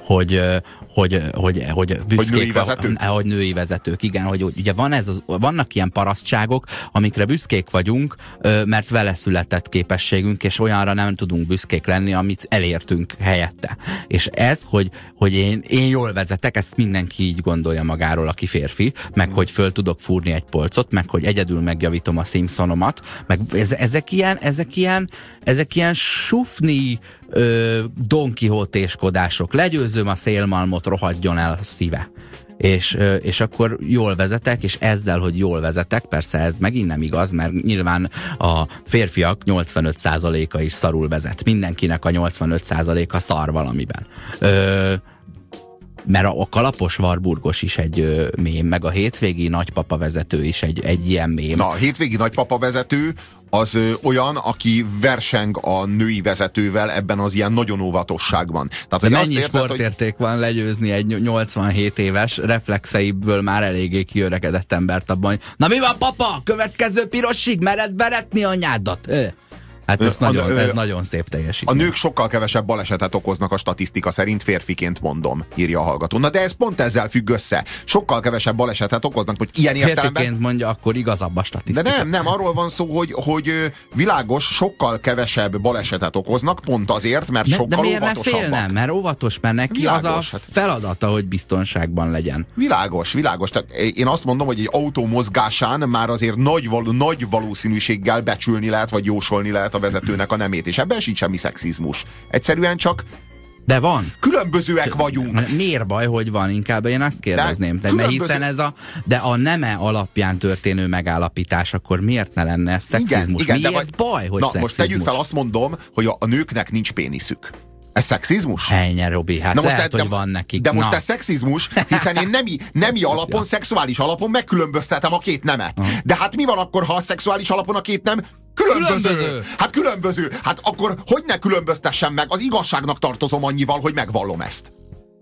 hogy női vezetők, igen, hogy ugye vannak ilyen parasztságok, amikre büszkék vagyunk, mert vele született képességünk, és olyanra nem tudunk büszkék lenni, amit elértünk helyette. És ez, hogy én jól vezetek, ezt mindenki így gondolja magáról, aki férfi, meg hogy föl tudok fúrni egy polcot, meg hogy egyedül megjavítom a Simpsonomat, meg ezek ilyen sufni Don Quixote-skodások. Legyőzöm a szélmalmot, rohadjon el a szíve. És akkor jól vezetek, és ezzel, hogy jól vezetek, persze ez megint nem igaz, mert nyilván a férfiak 85%-a is szarul vezet. Mindenkinek a 85%-a szar valamiben. Mert a kalapos Warburgos is egy mém, meg a hétvégi nagypapa vezető is egy ilyen mém. Na, a hétvégi nagypapa vezető az olyan, aki verseng a női vezetővel ebben az ilyen nagyon óvatosságban. Tehát, de mennyi sportérték van legyőzni egy 87 éves reflexeiből már eléggé kiöregedett embert abban, hogy na mi van, papa? Következő pirosig mered veretni anyádat? Hát ez nagyon szép teljesítmény. A nők sokkal kevesebb balesetet okoznak a statisztika szerint, férfiként mondom, írja a hallgató. Na de ez pont ezzel függ össze. Sokkal kevesebb balesetet okoznak, hogy ilyen értelemben... Férfiként mondja, akkor igazabb a statisztika. De nem, arról van szó, hogy világos, sokkal kevesebb balesetet okoznak, pont azért, mert sokkal óvatosabbak. De miért ne félne? Mert óvatos, mert neki világos, az a feladata, hogy biztonságban legyen. Világos. Tehát én azt mondom, hogy egy autó mozgásán már azért nagy valószínűséggel becsülni lehet, vagy jósolni lehet a vezetőnek a nemét, és ebben sincs semmi szexizmus. Egyszerűen csak de van. Különbözőek vagyunk. Miért baj, hogy van? Inkább én azt kérdezném. Mert hiszen de a neme alapján történő megállapítás, akkor miért ne lenne ez szexizmus? Igen, miért baj, hogy szexizmus? Most tegyük fel, azt mondom, hogy a nőknek nincs péniszük. Ez szexizmus? Ennyi, Robi, hát hogy van nekik. De most ez szexizmus, hiszen én nemi alapon, szexuális alapon megkülönböztetem a két nemet. De hát mi van akkor, ha a szexuális alapon a két nem különböző? Hát különböző. Hát akkor hogy ne különböztessem meg? Az igazságnak tartozom annyival, hogy megvallom ezt.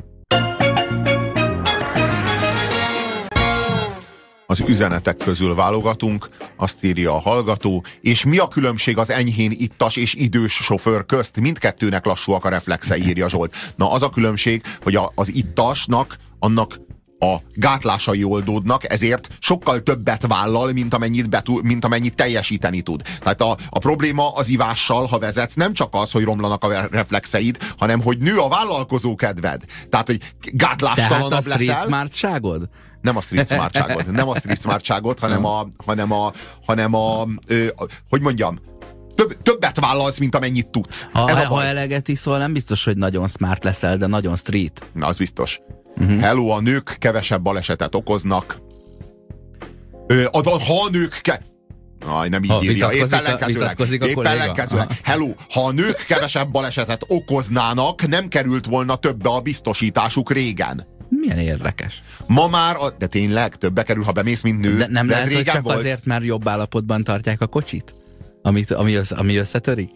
Az üzenetek közül válogatunk, azt írja a hallgató, és mi a különbség az enyhén ittas és idős sofőr közt? Mindkettőnek lassúak a reflexei, írja Zsolt. Na, az a különbség, hogy az ittasnak, annak a gátlásai oldódnak, ezért sokkal többet vállal, mint amennyit teljesíteni tud. Tehát a probléma az ivással, ha vezetsz, nem csak az, hogy romlanak a reflexeid, hanem hogy nő a vállalkozó kedved. Tehát, hogy gátlástalanabb leszel. Tehát a street smartságod? Nem a street smartságot, hanem hogy mondjam, többet vállalsz, mint amennyit tudsz. Ha eleget iszol, nem biztos, hogy nagyon smart leszel, de nagyon street. Na, az biztos. Hello, a nők kevesebb balesetet okoznak. Ha a nők nem így írja. Épp ellenkezőleg. Hello, ha a nők kevesebb balesetet okoznának, nem került volna többe a biztosításuk régen. Milyen érdekes. Ma már, de tényleg többe kerül, ha bemész, mint nő. De nem de lehet, hogy csak volt. Azért, mert jobb állapotban tartják a kocsit? Ami összetörik?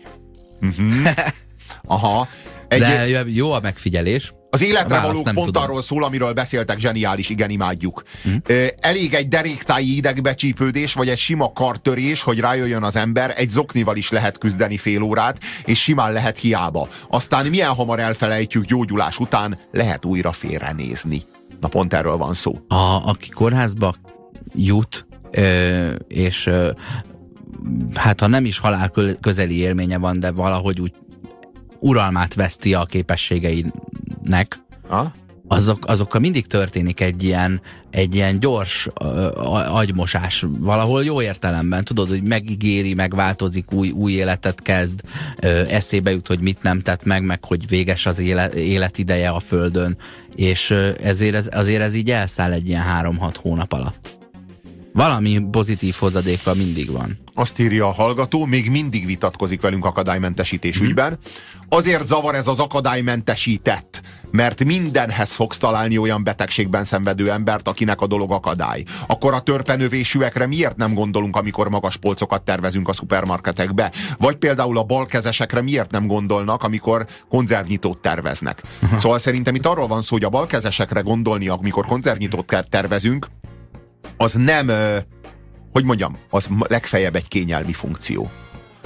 Aha. De jó a megfigyelés. Az életre való pont arról szól, amiről beszéltek, zseniális, igen, imádjuk. Elég egy deréktáji idegbecsípődés, vagy egy sima kartörés, hogy rájöjjön az ember, egy zoknival is lehet küzdeni fél órát, és simán lehet hiába. Aztán milyen hamar elfelejtjük, gyógyulás után lehet újra félrenézni. Na, pont erről van szó. Aki kórházba jut, és hát ha nem is halál közeli élménye van, de valahogy úgy uralmát veszti a képességeinek, azokkal mindig történik egy ilyen gyors agymosás, valahol jó értelemben, tudod, hogy megígéri, megváltozik, új életet kezd, eszébe jut, hogy mit nem tett meg hogy véges az életideje a Földön, és azért ez így elszáll egy ilyen 3-6 hónap alatt. Valami pozitív hozadéka mindig van. Azt írja a hallgató, még mindig vitatkozik velünk akadálymentesítés ügyben. Azért zavar ez az akadálymentesített, mert mindenhez fogsz találni olyan betegségben szenvedő embert, akinek a dolog akadály. Akkor a törpenövésűekre miért nem gondolunk, amikor magas polcokat tervezünk a szupermarketekbe? Vagy például a balkezesekre miért nem gondolnak, amikor konzervnyitót terveznek? Szóval szerintem itt arról van szó, hogy a balkezesekre gondolni, amikor konzervnyitót tervezünk, az nem, hogy mondjam, az legfeljebb egy kényelmi funkció.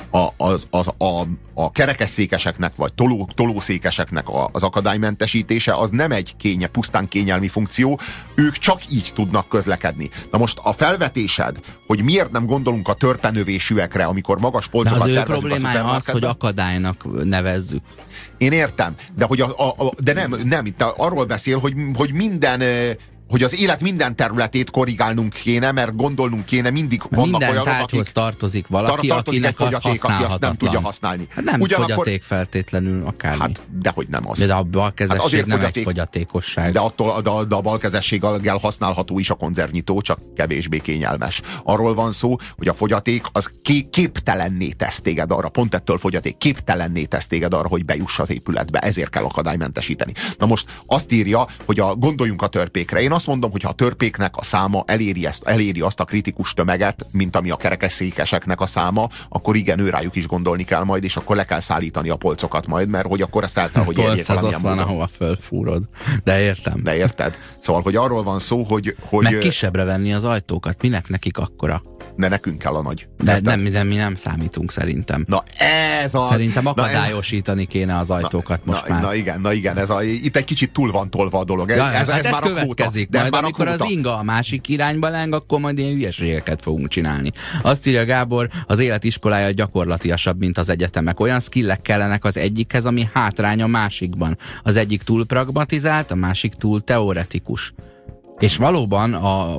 a kerekesszékeseknek, vagy tolószékeseknek az akadálymentesítése az nem egy pusztán kényelmi funkció, ők csak így tudnak közlekedni. Na most a felvetésed, hogy miért nem gondolunk a törpenövésűekre, amikor magas polcokat tervezünk a szupermarketben. Az ő problémája az, hogy akadálynak nevezzük. Én értem, de, de nem, itt arról beszél, hogy minden... hogy az élet minden területét korrigálnunk kéne, mert gondolnunk kéne, mindig vannak olyanok, akik tartozik valaki, akinek az használhatatlan. Aki azt nem tudja használni. Hát nem fogyaték feltétlenül akármi. Hát, dehogy nem az. De a balkezesség nem egy fogyatékosság. De a balkezességgel használható is a konzervnyitó, csak kevésbé kényelmes. Arról van szó, hogy a fogyaték az képtelenné tesz téged arra, pont ettől fogyaték, képtelenné tesz téged arra, hogy bejuss az épületbe. Ezért kell akadálymentesíteni. Na most azt írja, hogy gondoljunk a törpékre. Én azt mondom, hogy ha a törpéknek a száma eléri azt a kritikus tömeget, mint ami a kerekesszékeseknek a száma, akkor igen, őrájuk is gondolni kell majd, és akkor le kell szállítani a polcokat majd, mert hogy akkor ezt el kell, hogy érjék valamilyen módon. Polc az ott van, ahova fölfúrod. De értem. De érted? Szóval, hogy arról van szó, hogy meg kisebbre venni az ajtókat. Minek nekik akkora? De nekünk kell a nagy. De mi nem számítunk szerintem. Na ez az. Szerintem akadályosítani kéne az ajtókat most már. Na igen, itt egy kicsit túl van tolva a dolog. Ez már következik. Majd amikor az inga a másik irányba leng, akkor majd ilyen hülyeségeket fogunk csinálni. Azt írja Gábor, az élet iskolája gyakorlatiasabb, mint az egyetemek. Olyan skillek kellenek az egyikhez, ami hátrány a másikban. Az egyik túl pragmatizált, a másik túl teoretikus. És valóban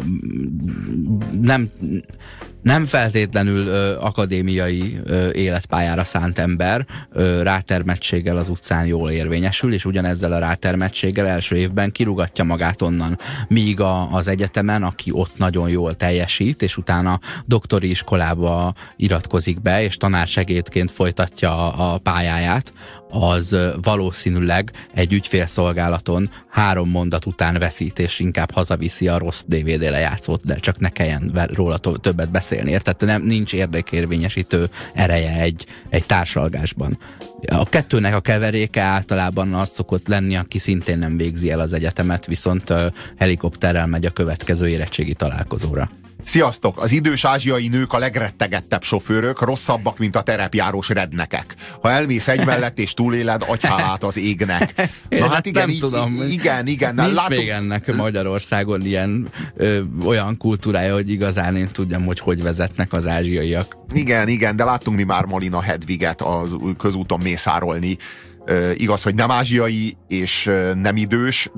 nem feltétlenül akadémiai életpályára szánt ember rátermettséggel az utcán jól érvényesül, és ugyanezzel a rátermettséggel első évben kirúgatja magát onnan. Míg az egyetemen, aki ott nagyon jól teljesít, és utána doktori iskolába iratkozik be, és tanársegédként folytatja a pályáját, az valószínűleg egy ügyfélszolgálaton 3 mondat után veszít, és inkább hazaviszi a rossz DVD lejátszót, de csak ne kelljen róla többet beszélni. Tehát nincs érdekérvényesítő ereje egy társalgásban. A kettőnek a keveréke általában az szokott lenni, aki szintén nem végzi el az egyetemet, viszont helikopterrel megy a következő érettségi találkozóra. Sziasztok! Az idős ázsiai nők a legrettegettebb sofőrök, rosszabbak, mint a terepjárós rednekek. Ha elmész egy mellett és túléled, agyhálát az égnek. Na hát igen, nem tudom. Igen. Nincs még ennek Magyarországon ilyen olyan kultúrája, hogy igazán én tudjam, hogy vezetnek az ázsiaiak. Igen, de láttunk mi már Malina Hedviget a közúton mészárolni. Igaz, hogy nem ázsiai és nem idős,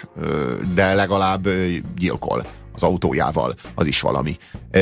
de legalább gyilkol az autójával, az is valami.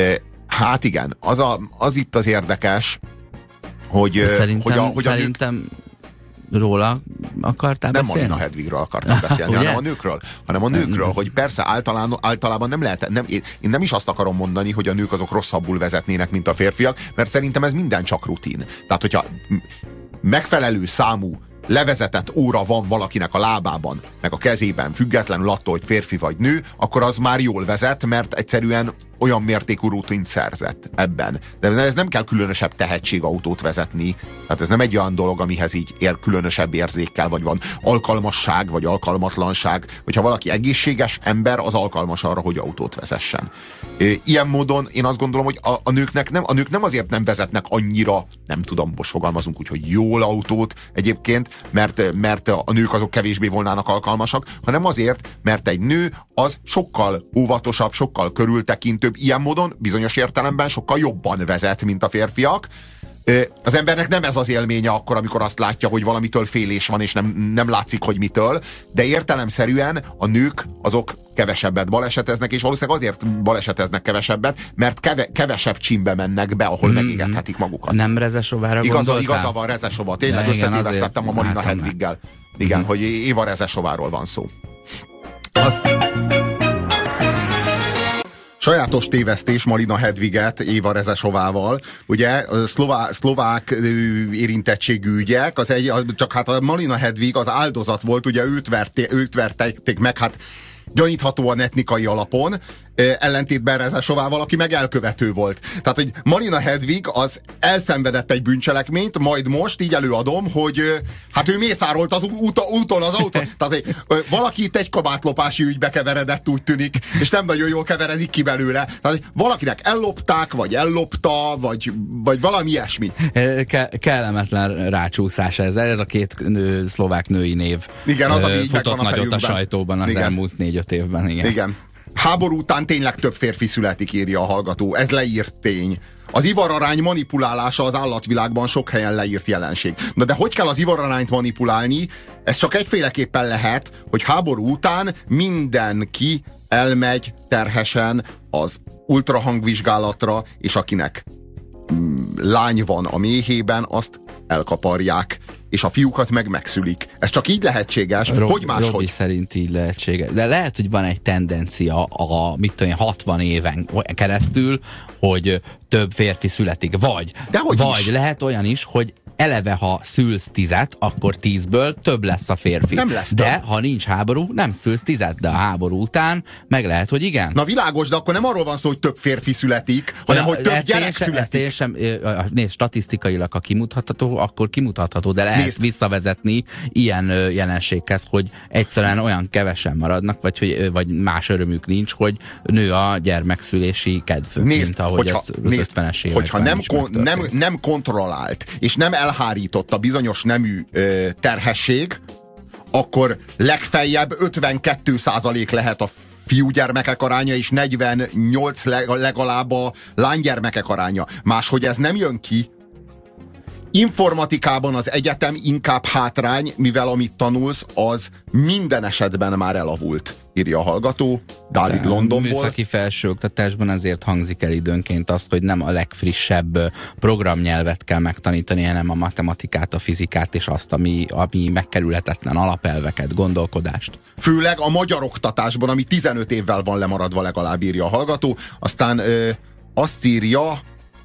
Hát igen, az itt az érdekes, hogy szerintem róla akartál beszélni? Nem Malina Hedvigről akartam beszélni, hanem a nőkről, hogy persze általában nem lehet, én nem is azt akarom mondani, hogy a nők azok rosszabbul vezetnének, mint a férfiak, mert szerintem ez minden csak rutin. Tehát, hogyha megfelelő számú levezetett óra van valakinek a lábában, meg a kezében, függetlenül attól, hogy férfi vagy nő, akkor az már jól vezet, mert egyszerűen olyan mértékű rutint szerzett ebben. De ez nem kell különösebb tehetség autót vezetni. Tehát ez nem egy olyan dolog, amihez így különösebb érzékkel, vagy van alkalmasság, vagy alkalmatlanság. Hogyha valaki egészséges ember, az alkalmas arra, hogy autót vezessen. Ilyen módon én azt gondolom, hogy a nők nem azért nem vezetnek annyira, nem tudom, most fogalmazunk úgy, hogy jól autót egyébként, mert a nők azok kevésbé volnának alkalmasak, hanem azért, mert egy nő az sokkal óvatosabb, sokkal körültekintőbb, ilyen módon bizonyos értelemben sokkal jobban vezet, mint a férfiak. Az embernek nem ez az élménye akkor, amikor azt látja, hogy valamitől félés van, és nem látszik, hogy mitől, de értelemszerűen a nők azok kevesebbet baleseteznek, és valószínűleg azért baleseteznek kevesebbet, mert kevesebb csímbe mennek be, ahol megégethetik magukat. Nem Rezesovára gondoltál? Igaza van, Rezesova. Tényleg összetévesztettem a Malina Hedviggel. Igen, hogy Éva Rezesováról van szó. Sajátos tévesztés Malina Hedviget Éva Rezesovával. Ugye szlovák érintettségű ügyek, csak hát a Malina Hedvig az áldozat volt, ugye őt verték meg, hát gyaníthatóan etnikai alapon. ellentétben Rezesovával, aki meg elkövető volt. Tehát, hogy Marina Hedvig az elszenvedett egy bűncselekményt, majd most így előadom, hogy hát ő mészárolt az úton az autón. Tehát valaki itt egy kabátlopási ügybe keveredett, úgy tűnik, és nem nagyon jól keveredik ki belőle. Tehát valakinek ellopták, vagy ellopta, vagy valami ilyesmi. Kellemetlen rácsúszás ez a két szlovák női név. Igen, az, ami így futott megvan a nagyot a fejünkben. sajtóban az Igen. elmúlt 4-5 évben. Igen. Háború után tényleg több férfi születik, írja a hallgató. Ez leírt tény. Az ivararány manipulálása az állatvilágban sok helyen leírt jelenség. De hogy kell az ivararányt manipulálni? Ez csak egyféleképpen lehet, hogy háború után mindenki elmegy terhesen az ultrahangvizsgálatra, és akinek lány van a méhében, azt elkaparják, és a fiúkat meg megszülik. Ez csak így lehetséges, hogy máshogy. Robi szerint így lehetséges. De lehet, hogy van egy tendencia a 60 éven keresztül, hogy több férfi születik. Vagy lehet olyan is, hogy eleve, ha szülsz 10-et, akkor 10-ből több lesz a férfi. Nem lesz de több. ha nincs háború, nem szülsz 10-et, de a háború után meg lehet, hogy igen. Na világos, de akkor nem arról van szó, hogy több férfi születik, hanem hogy több gyerek születik. Nézd, statisztikailag, ha kimutatható, akkor kimutatható, de lehet visszavezetni ilyen jelenséghez, hogy egyszerűen olyan kevesen maradnak, vagy más örömük nincs, hogy nő a gyermekszülési kedv, mint ahogy az 50-es években hogyha nem kontrollált, és nem elhárított a bizonyos nemű terhesség, akkor legfeljebb 52% lehet a fiúgyermekek aránya, és 48 legalább a lánygyermekek aránya. Máshogy ez nem jön ki. Informatikában az egyetem inkább hátrány, mivel amit tanulsz, az minden esetben már elavult, írja a hallgató, Dávid Londonból. Műszaki felsőoktatásban azért hangzik el időnként azt, hogy nem a legfrissebb programnyelvet kell megtanítani, hanem a matematikát, a fizikát és azt, ami megkerülhetetlen alapelveket, gondolkodást. Főleg a magyar oktatásban, ami 15 évvel van lemaradva, legalább, írja a hallgató. Aztán azt írja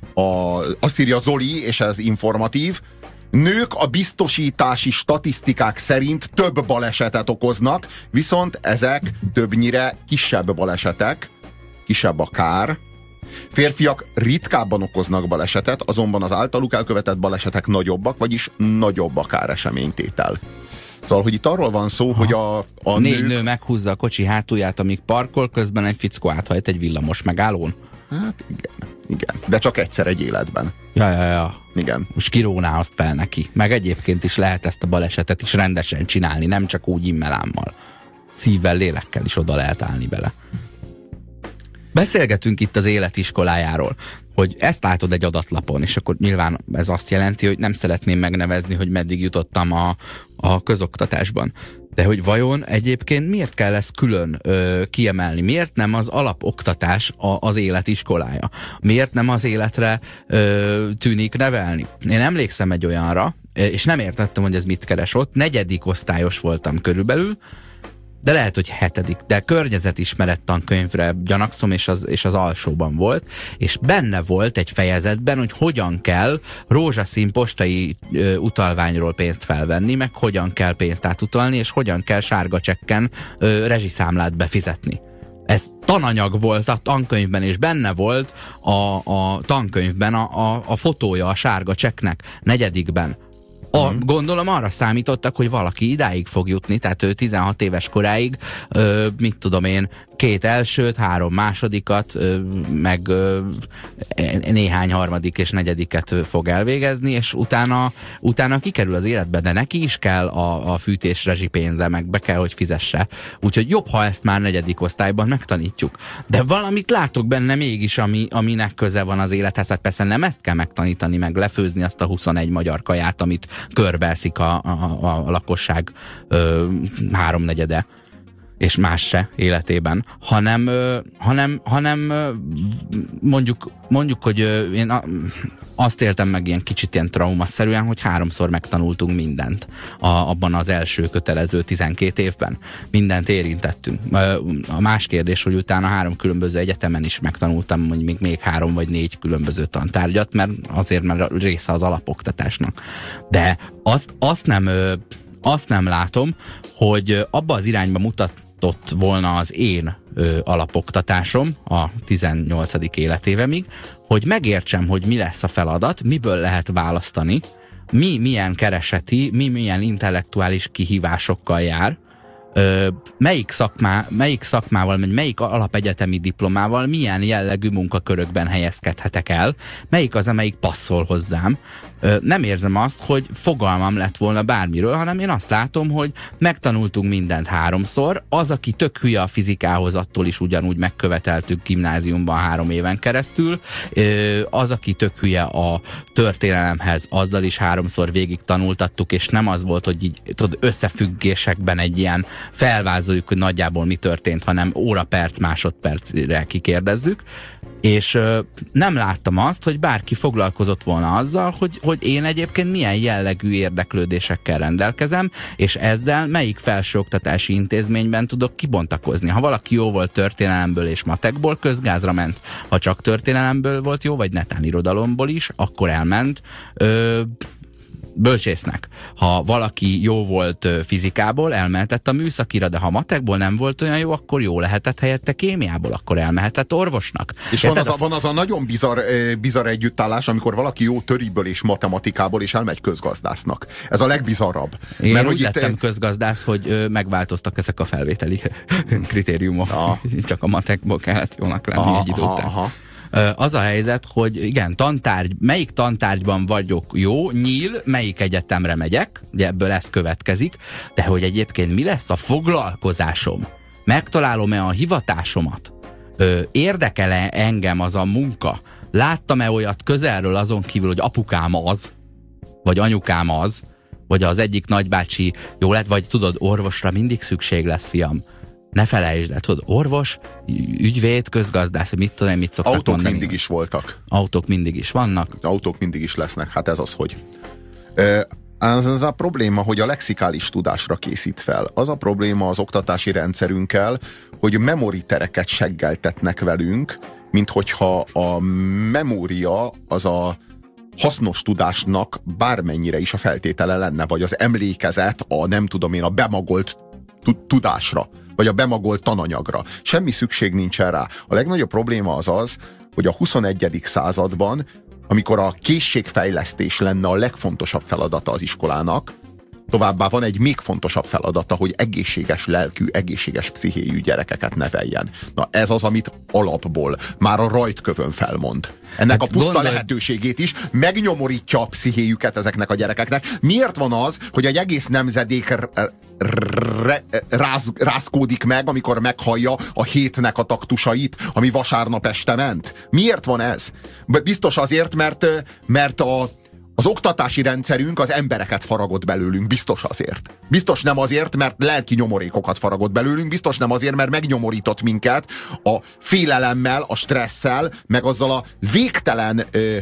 Zoli, és ez informatív, nők a biztosítási statisztikák szerint több balesetet okoznak, viszont ezek többnyire kisebb balesetek, kisebb a kár. Férfiak ritkábban okoznak balesetet, azonban az általuk elkövetett balesetek nagyobbak, vagyis nagyobb a káreseménytétel. Szóval, hogy itt arról van szó, hogy a 4 nő meghúzza a kocsi hátulját, amíg parkol, közben egy fickó áthajt egy villamos megállón. Hát igen. De csak egyszer egy életben. Ja. Igen. Most kiróná azt fel neki. Meg egyébként is lehet ezt a balesetet is rendesen csinálni, nem csak úgy immelámmal. Szívvel, lélekkel is oda lehet állni bele. Beszélgetünk itt az életiskolájáról, hogy ezt látod egy adatlapon, és akkor nyilván ez azt jelenti, hogy nem szeretném megnevezni, hogy meddig jutottam a közoktatásban. De hogy vajon egyébként miért kell ezt külön kiemelni? Miért nem az alapoktatás az életiskolája? Miért nem az életre tűnik nevelni? Én emlékszem egy olyanra, és nem értettem, hogy ez mit keres ott. 4. osztályos voltam körülbelül, de lehet, hogy 7., de környezetismeret tankönyvre gyanakszom, és az alsóban volt, és benne volt egy fejezetben, hogy hogyan kell rózsaszín postai utalványról pénzt felvenni, meg hogyan kell pénzt átutalni, és hogyan kell sárga csekken rezsiszámlát befizetni. Ez tananyag volt a tankönyvben, és benne volt a tankönyvben a fotója a sárga csekknek, 4. Gondolom arra számítottak, hogy valaki idáig fog jutni, tehát ő 16 éves koráig, mit tudom én, 2 elsőt, 3 másodikat, meg néhány 3. és 4. fog elvégezni, és utána kikerül az életbe, de neki is kell a fűtés rezsipénze, meg be kell, hogy fizesse. Úgyhogy jobb, ha ezt már 4. osztályban megtanítjuk. De valamit látok benne mégis, aminek köze van az élethez. Hát persze nem ezt kell megtanítani, meg lefőzni azt a 21 magyar kaját, amit körbeeszik a lakosság 3/4 és más se életében, hanem mondjuk, hogy én azt éltem meg ilyen kicsit ilyen traumaszerűen, hogy 3-szor megtanultunk mindent abban az első kötelező 12 évben. Mindent érintettünk. A más kérdés, hogy utána 3 különböző egyetemen is megtanultam mondjuk még 3 vagy 4 különböző tantárgyat, mert része az alapoktatásnak. De azt nem látom, hogy abba az irányba tartott volna az én alapoktatásom a 18. életévemig, hogy megértsem, hogy mi lesz a feladat, miből lehet választani, milyen kereseti, milyen intellektuális kihívásokkal jár, melyik szakmával, vagy melyik alapegyetemi diplomával milyen jellegű munkakörökben helyezkedhetek el, melyik az, amelyik passzol hozzám. Nem érzem azt, hogy fogalmam lett volna bármiről, hanem én azt látom, hogy megtanultunk mindent 3-szor, az, aki tök hülye a fizikához, attól is ugyanúgy megköveteltük gimnáziumban 3 éven keresztül, az, aki tök hülye a történelemhez, azzal is 3-szor végig tanultattuk, és nem az volt, hogy így összefüggésekben egy ilyen felvázoljuk, hogy nagyjából mi történt, hanem óra, perc, másodpercre kikérdezzük, és nem láttam azt, hogy bárki foglalkozott volna azzal, hogy én egyébként milyen jellegű érdeklődésekkel rendelkezem, és ezzel melyik felsőoktatási intézményben tudok kibontakozni. Ha valaki jó volt történelemből és matekból, közgázra ment. Ha csak történelemből volt jó, vagy netán irodalomból is, akkor elment bölcsésznek. Ha valaki jó volt fizikából, elmehetett a műszakira, de ha matekból nem volt olyan jó, akkor jó lehetett helyette kémiából, akkor elmehetett orvosnak. És van az a nagyon bizarr együttállás, amikor valaki jó töriből és matematikából, és elmegy közgazdásznak. Ez a legbizarrabb. Én mert úgy lettem közgazdász, hogy megváltoztak ezek a felvételi kritériumok. Csak a matekból kellett jónak lenni egy idő után. Az a helyzet, hogy igen, melyik tantárgyban vagyok jó, nyíl, melyik egyetemre megyek, ugye ebből ez következik, de hogy egyébként mi lesz a foglalkozásom, megtalálom-e a hivatásomat, érdekel-e engem az a munka, láttam-e olyat közelről azon kívül, hogy apukám az, vagy anyukám az, vagy az egyik nagybácsi jó lett, vagy tudod, orvosra mindig szükség lesz, fiam. Ne felejtsd el, tudod, orvos, ügyvéd, közgazdász, mit tudom én, mit szoktak mondani. Autók mindig is voltak. Autók mindig is vannak. Autók mindig is lesznek, hát ez az, hogy. Ez a probléma, hogy a lexikális tudásra készít fel. Az a probléma az oktatási rendszerünkkel, hogy memoritereket seggeltetnek velünk, mint hogyha a memória az a hasznos tudásnak bármennyire is a feltétele lenne, vagy az emlékezet a nem tudom én, a bemagolt tudásra, vagy a bemagolt tananyagra. Semmi szükség nincsen rá. A legnagyobb probléma az, hogy a 21. században, amikor a készségfejlesztés lenne a legfontosabb feladata az iskolának, továbbá van egy még fontosabb feladata, hogy egészséges lelkű, egészséges pszichéjű gyerekeket neveljen. Na ez az, amit alapból már a rajtkövön felmond. Ennek a puszta lehetőségét is megnyomorítja a pszichéjüket ezeknek a gyerekeknek. Miért van az, hogy egy egész nemzedék rázkódik meg, amikor meghallja a hétnek a taktusait, ami vasárnap este ment? Miért van ez? Biztos azért, mert az oktatási rendszerünk az embereket faragott belőlünk, biztos azért. Biztos nem azért, mert lelki nyomorékokat faragott belőlünk, biztos nem azért, mert megnyomorított minket a félelemmel, a stresszel, meg azzal a végtelen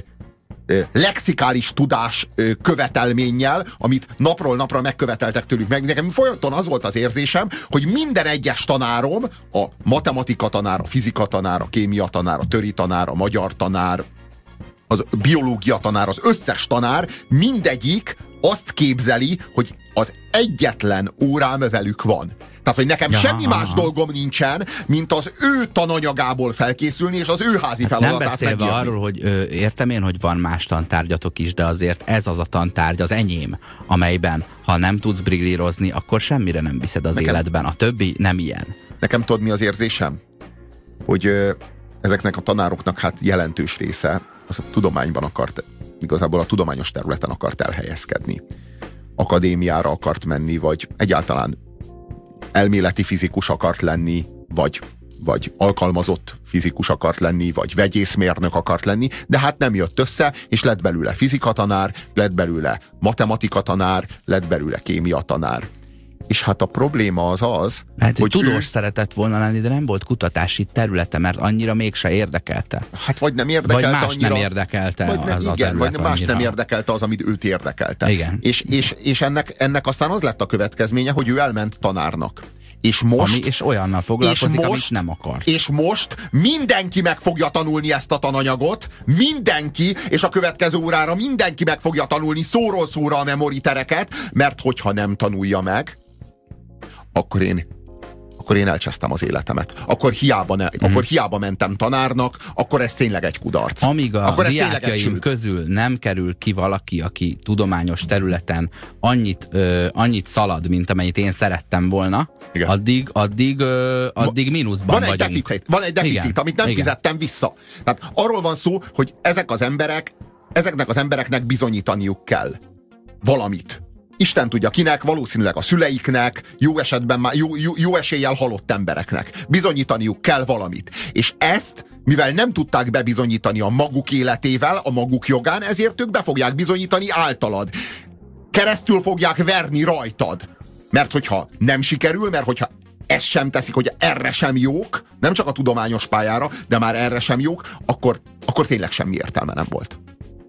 lexikális tudás követelménnyel, amit napról napra megköveteltek tőlük meg. Nekem folyton az volt az érzésem, hogy minden egyes tanárom, a matematika tanár, a fizika tanár, a kémia tanár, a töri tanár, a magyar tanár, az biológia tanár, az összes tanár, mindegyik azt képzeli, hogy az egyetlen órám velük van. Tehát, hogy nekem semmi más dolgom nincsen, mint az ő tananyagából felkészülni, és az ő házi feladatát nem beszélve megírni. arról, hogy értem én, hogy van más tantárgyatok is, de azért ez az a tantárgy, az enyém, amelyben, ha nem tudsz brillírozni, akkor semmire nem viszed az életben. A többi nem ilyen. Nekem tudod, mi az érzésem? Hogy ezeknek a tanároknak hát jelentős része az a tudományban akart, igazából a tudományos területen akart elhelyezkedni. Akadémiára akart menni, vagy egyáltalán elméleti fizikus akart lenni, vagy alkalmazott fizikus akart lenni, vagy vegyészmérnök akart lenni, de hát nem jött össze, és lett belőle fizikatanár, lett belőle matematika-tanár, lett belőle kémia-tanár. És hát a probléma az, hát, hogy tudós szeretett volna lenni, de nem volt kutatási területe, mert annyira mégse érdekelte. Hát vagy nem érdekelte vagy más annyira. Nem érdekelte vagy nem, az igen, vagy más annyira. nem érdekelte az, amit őt érdekelte. Igen. És ennek aztán az lett a következménye, hogy ő elment tanárnak. És olyannal foglalkozik, amit nem akar. És most mindenki meg fogja tanulni ezt a tananyagot, mindenki, és a következő órára mindenki meg fogja tanulni szóról szóra a memoritereket, mert hogyha nem tanulja meg, akkor akkor én elcsesztem az életemet. Akkor hiába mentem tanárnak, akkor ez tényleg egy kudarc. Amíg a diákjaim közül nem kerül ki valaki, aki tudományos területen annyit szalad, mint amennyit én szerettem volna, addig mínuszban vagyunk. Van egy deficit, amit nem fizettem vissza. Tehát arról van szó, hogy ezeknek az embereknek bizonyítaniuk kell valamit. Isten tudja kinek, valószínűleg a szüleiknek, jó esetben már jó eséllyel halott embereknek. Bizonyítaniuk kell valamit. És ezt, mivel nem tudták bebizonyítani a maguk életével, a maguk jogán, ezért ők be fogják bizonyítani általad. Keresztül fogják verni rajtad. Mert hogyha nem sikerül, mert hogyha ezt sem teszik, hogy erre sem jók, nem csak a tudományos pályára, de már erre sem jók, akkor tényleg semmi értelme nem volt.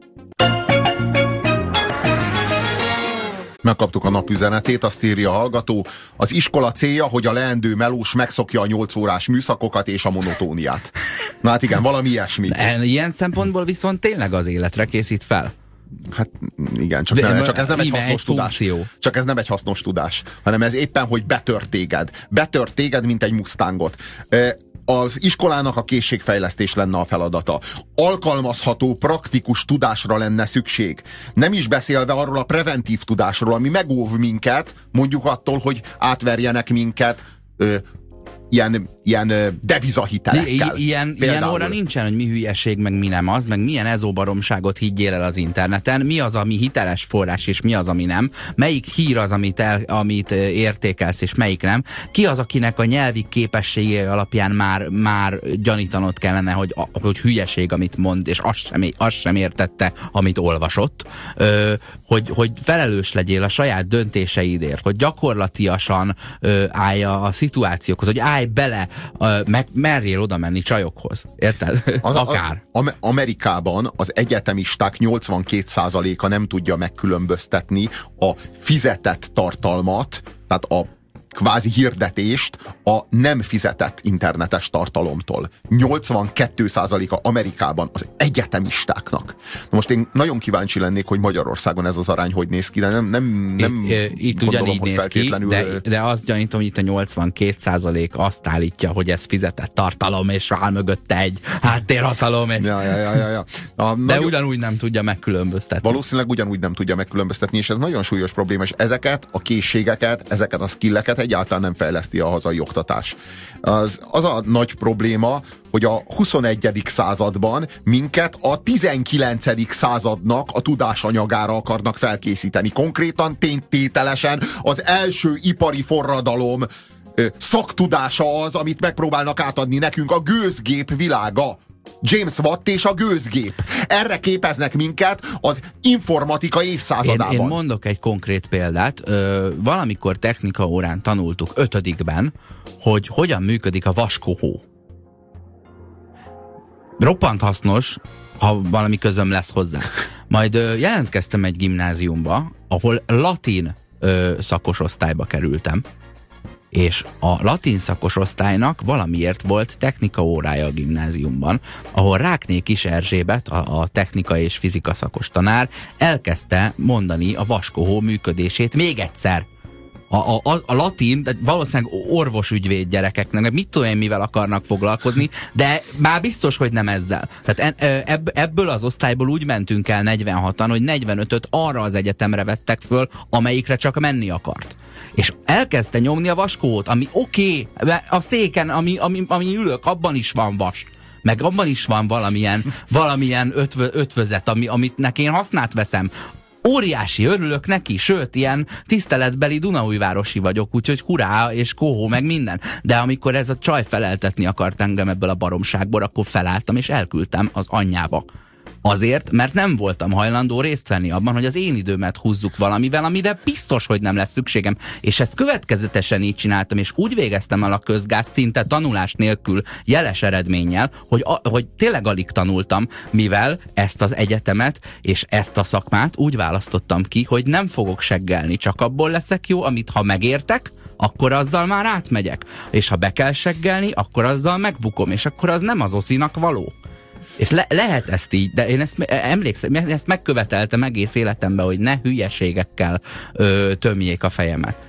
Megkaptuk a napüzenetét, azt írja a hallgató. Az iskola célja, hogy a leendő melós megszokja a 8 órás műszakokat és a monotóniát. Na hát igen, valami ilyesmi. Ilyen szempontból viszont tényleg az életre készít fel. Hát igen, csak ez nem egy hasznos tudás. Csak ez nem egy hasznos tudás, hanem ez éppen, hogy betört téged. Betört téged, mint egy Mustangot. Az iskolának a készségfejlesztés lenne a feladata. Alkalmazható, praktikus tudásra lenne szükség. Nem is beszélve arról a preventív tudásról, ami megóv minket, mondjuk attól, hogy átverjenek minket ilyen devizahitelekkel. Ilyen óra nincsen, hogy mi hülyeség, meg mi nem az, meg milyen ezóbaromságot higgyél el az interneten, mi az, ami hiteles forrás, és mi az, ami nem, melyik hír az, amit értékelsz, és melyik nem, ki az, akinek a nyelvi képességei alapján már gyanítanod kellene, hogy hülyeség, amit mond, és azt sem értette, amit olvasott, hogy felelős legyél a saját döntéseidért, hogy gyakorlatiasan állj a szituációkhoz, hogy állj bele, merjél oda menni csajokhoz. Érted? Akár. Amerikában az egyetemisták 82%-a nem tudja megkülönböztetni a fizetett tartalmat, tehát a kvázi hirdetést a nem fizetett internetes tartalomtól. 82%-a Amerikában az egyetemistáknak. Na most én nagyon kíváncsi lennék, hogy Magyarországon ez az arány hogy néz ki, de nem itt gondolom, ugyanígy néz ki, de azt gyanítom, hogy itt a 82% azt állítja, hogy ez fizetett tartalom, és áll mögötte egy háttérhatalom. Ja. De ugyanúgy nem tudja megkülönböztetni. Valószínűleg ugyanúgy nem tudja megkülönböztetni, és ez nagyon súlyos probléma, és ezeket a készségeket, ezeket a skilleket egyáltalán nem fejleszti a hazai oktatás. Az a nagy probléma, hogy a 21. században minket a 19. századnak a tudásanyagára akarnak felkészíteni. Konkrétan ténytételesen az első ipari forradalom szaktudása az, amit megpróbálnak átadni nekünk, a gőzgép világa. James Watt és a gőzgép. Erre képeznek minket az informatika évszázadában. Én mondok egy konkrét példát. Valamikor technika órán tanultuk 5-ben, hogy hogyan működik a vaskohó. Roppant hasznos, ha valami közöm lesz hozzá. Majd jelentkeztem egy gimnáziumba, ahol latin szakos osztályba kerültem. És a latin szakos osztálynak valamiért volt technika órája a gimnáziumban, ahol Rákné Kis Erzsébet, a technika és fizika szakos tanár elkezdte mondani a vaskohó működését még egyszer. A latin, valószínűleg orvosügyvéd gyerekeknek, mit tudom én, mivel akarnak foglalkozni, de már biztos, hogy nem ezzel. Tehát ebből az osztályból úgy mentünk el 46-an, hogy 45-öt arra az egyetemre vettek föl, amelyikre csak menni akart. És elkezdte nyomni a vaskót, ami oké, a széken, ami ülök, abban is van vas. Meg abban is van valamilyen ötvözet, amitnek én hasznát veszem. Óriási, örülök neki, sőt, ilyen tiszteletbeli dunaújvárosi vagyok, úgyhogy hurrá, és kóhó, meg minden. De amikor ez a csaj feleltetni akart engem ebből a baromságból, akkor felálltam, és elküldtem az anyjába. Azért, mert nem voltam hajlandó részt venni abban, hogy az én időmet húzzuk valamivel, amire biztos, hogy nem lesz szükségem. És ezt következetesen így csináltam, és úgy végeztem el a közgáz szinte tanulás nélkül jeles eredménnyel, hogy tényleg alig tanultam, mivel ezt az egyetemet és ezt a szakmát úgy választottam ki, hogy nem fogok seggelni, csak abból leszek jó, amit ha megértek, akkor azzal már átmegyek. És ha be kell seggelni, akkor azzal megbukom, és akkor az nem az oszinak való. És lehet ezt így, de én emlékszem, ezt megköveteltem egész életemben, hogy ne hülyeségekkel tömjék a fejemet.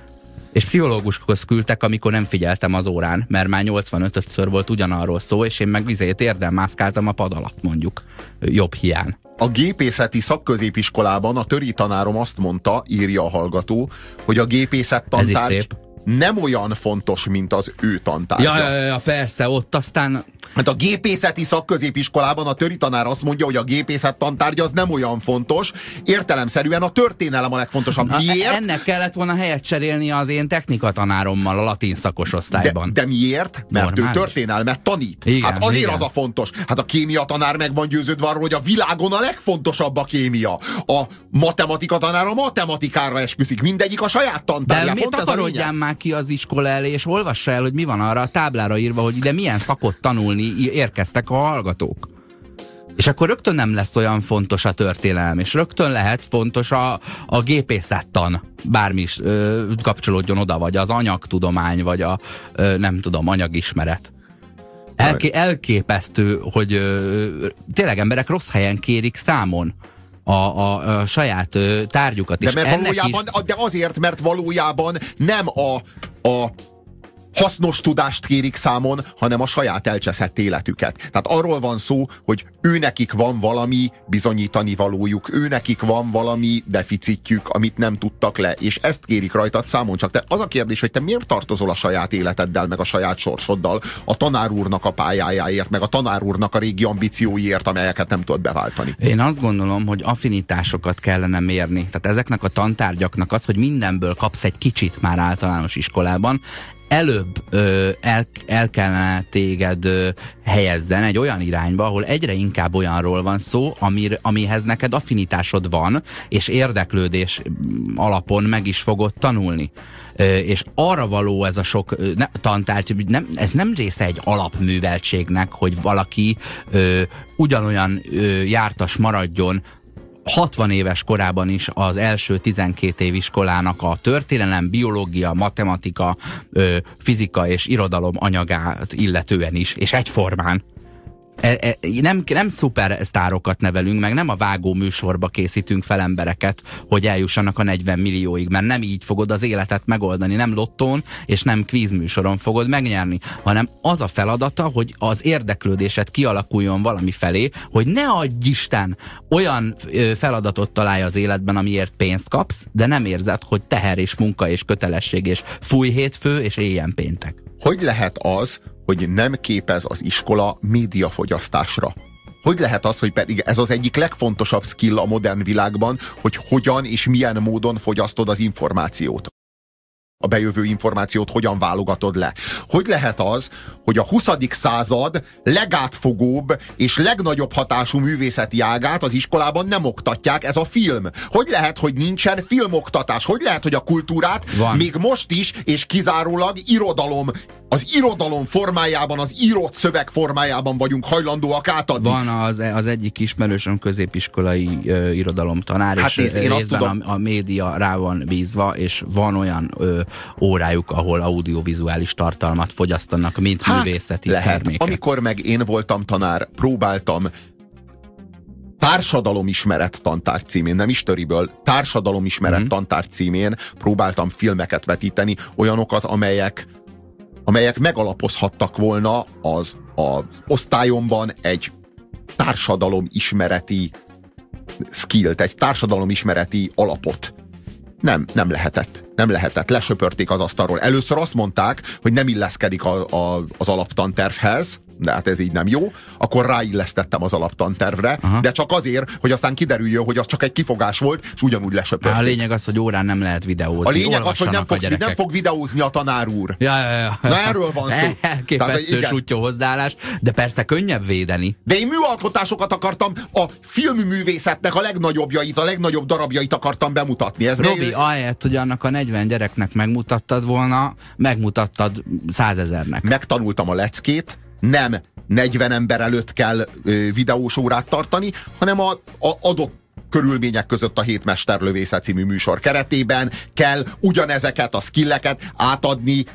És pszichológushoz küldtek, amikor nem figyeltem az órán, mert már 85-ször volt ugyanarról szó, és én meg térdel mászkáltam a pad alatt, mondjuk, jobb hiány. A gépészeti szakközépiskolában a töri tanárom azt mondta, írja a hallgató, hogy a gépészet tantárgy nem olyan fontos, mint az ő tantárgya. Ja, persze, ott aztán... Hát a gépészeti szakközépiskolában a töri tanár azt mondja, hogy a gépészet tantárgya az nem olyan fontos, értelemszerűen a történelem a legfontosabb. Miért? Ennek kellett volna helyet cserélni az én technikatanárommal a latin szakos osztályban. De miért? Mert normális. Ő történelmet tanít. Igen, hát azért igen. Az a fontos. Hát a kémia tanár meg van győződve arról, hogy a világon a legfontosabb a kémia. A matematika tanár a matematikára esküszik. Mindegyik a saját tantárgyá. De miért takarodjál már ki az iskola elé, és olvassa el, hogy mi van arra a táblára írva, hogy ide milyen szakot tanulni érkeztek a hallgatók. És akkor rögtön nem lesz olyan fontos a történelem, és rögtön lehet fontos a gépészettan, bármi is kapcsolódjon oda, vagy az anyagtudomány, vagy a nem tudom, anyagismeret. Elképesztő, hogy tényleg emberek rossz helyen kérik számon a saját tárgyukat. De, de azért, mert valójában nem a hasznos tudást kérik számon, hanem a saját elcseszett életüket. Tehát arról van szó, hogy őnekik van valami bizonyítani valójuk, őnekik van valami deficitjük, amit nem tudtak le, és ezt kérik rajtad számon. Csak te az a kérdés, hogy te miért tartozol a saját életeddel, meg a saját sorsoddal, a tanár úrnak a pályájáért, meg a tanár úrnak a régi ambícióiért, amelyeket nem tudod beváltani. Én azt gondolom, hogy affinitásokat kellene mérni. Tehát ezeknek a tantárgyaknak az, hogy mindenből kapsz egy kicsit már általános iskolában, előbb el kellene téged helyezzen egy olyan irányba, ahol egyre inkább olyanról van szó, amihez neked affinitásod van, és érdeklődés alapon meg is fogod tanulni. És arra való ez a sok tantárgy, ez nem része egy alapműveltségnek, hogy valaki ugyanolyan jártas maradjon 60 éves korában is az első 12 év iskolának a történelem, biológia, matematika, fizika és irodalom anyagát illetően is, és egyformán. Nem szupersztárokat nevelünk, meg nem a vágó műsorba készítünk fel embereket, hogy eljussanak a 40 millióig, mert nem így fogod az életet megoldani, nem lottón és nem kvízműsoron fogod megnyerni, hanem az a feladata, hogy az érdeklődésed kialakuljon valami felé, hogy ne adj Isten olyan feladatot találj az életben, amiért pénzt kapsz, de nem érzed, hogy teher és munka és kötelesség és fúj hétfő és éljen péntek. Hogy lehet az, hogy nem képez az iskola médiafogyasztásra? Hogy lehet az, hogy pedig ez az egyik legfontosabb skill a modern világban, hogy hogyan és milyen módon fogyasztod az információt? A bejövő információt hogyan válogatod le? Hogy lehet az, hogy a 20. század legátfogóbb és legnagyobb hatású művészeti ágát az iskolában nem oktatják, ez a film? Hogy lehet, hogy nincsen filmoktatás? Hogy lehet, hogy a kultúrát még most is és kizárólag az irodalom formájában, az írott szöveg formájában vagyunk hajlandóak átadni? Van az egyik ismerősöm középiskolai irodalomtanár, hát és részben a média rá van bízva, és van olyan órájuk, ahol audiovizuális tartalmat fogyasztanak, mint művészeti terméket. Amikor meg én voltam tanár, próbáltam társadalomismeret tantárgy címén, nem istöriből, társadalomismeret tantárgy címén próbáltam filmeket vetíteni, olyanokat, amelyek megalapozhattak volna az osztályomban egy társadalomismereti skillt, egy társadalomismereti alapot. Nem lehetett. Lesöpörték az asztalról. Először azt mondták, hogy nem illeszkedik az alaptantervhez, de hát ez így nem jó, akkor ráillesztettem az alaptantervre, de csak azért, hogy aztán kiderüljön, hogy az csak egy kifogás volt, és ugyanúgy lesöpörték. A lényeg az, hogy órán nem lehet videózni. A lényeg az, hogy nem fog videózni a tanár úr. Ja. Na erről van szó. Elképesztő sútyó hozzáállás, de persze könnyebb védeni. De én műalkotásokat akartam, a filmművészetnek a legnagyobbjait, a legnagyobb darabjait akartam bemutatni. Robi, ahelyett, hogy annak a 40 gyereknek megmutattad volna, megmutattad 100 000-nek. Megtanultam a leckét, nem 40 ember előtt kell videós órát tartani, hanem a adott körülmények között a Hétmesterlövésze című műsor keretében kell ugyanezeket a skilleket átadni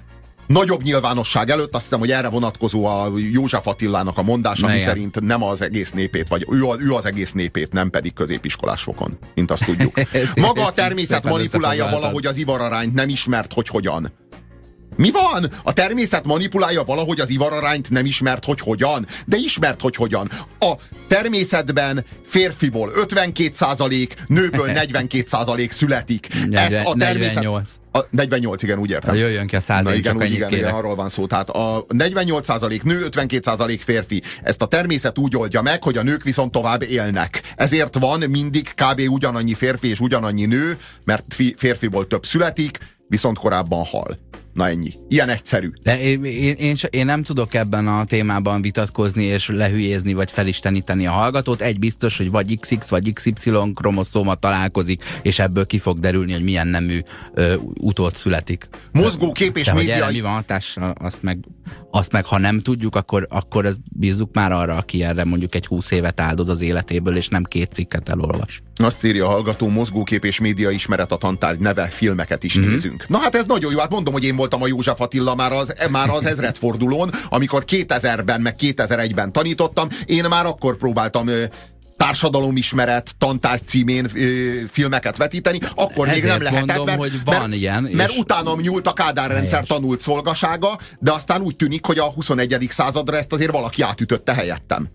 nagyobb nyilvánosság előtt, azt hiszem, hogy erre vonatkozó a József Attilának a mondása, ami szerint nem az egész népét, vagy ő az egész népét, nem pedig középiskolás fokon, mint azt tudjuk. Maga a természet manipulálja valahogy az ivararányt, nem ismert, hogy hogyan. Mi van? A természet manipulálja valahogy az ivararányt, nem ismert, hogy hogyan? De ismert, hogy hogyan. A természetben férfiból 52%, nőből 42% születik. Ezt a természet... 48. 48, igen, úgy értem. Jöjjön ki a 100, igen, arról van szó. Tehát a 48% nő, 52% férfi. Ezt a természet úgy oldja meg, hogy a nők viszont tovább élnek. Ezért van mindig kb. Ugyanannyi férfi és ugyanannyi nő, mert férfiból több születik, viszont korábban hal. Na ennyi. Ilyen egyszerű. De én nem tudok ebben a témában vitatkozni és lehülyézni vagy felisteníteni a hallgatót. Egy biztos, hogy vagy XX vagy XY kromoszóma találkozik, és ebből ki fog derülni, hogy milyen nemű utód születik. Mozgókép és média. Erre mi van hatással, azt meg ha nem tudjuk, akkor ezt bízzuk már arra, aki erre mondjuk egy 20 évet áldoz az életéből, és nem 2 cikket elolvas. Azt írja a hallgató, mozgókép és média ismeret a tantárgy neve, filmeket is nézünk. Na hát ez nagyon jó, hát mondom, hogy én voltam a József Attila már az ezredfordulón, amikor 2000-ben meg 2001-ben tanítottam, én már akkor próbáltam társadalomismeret tantárgy címén filmeket vetíteni, akkor még nem lehetett, mert utánam nyúlt a Kádár rendszer tanult szolgasága, de aztán úgy tűnik, hogy a 21. századra ezt azért valaki átütötte helyettem.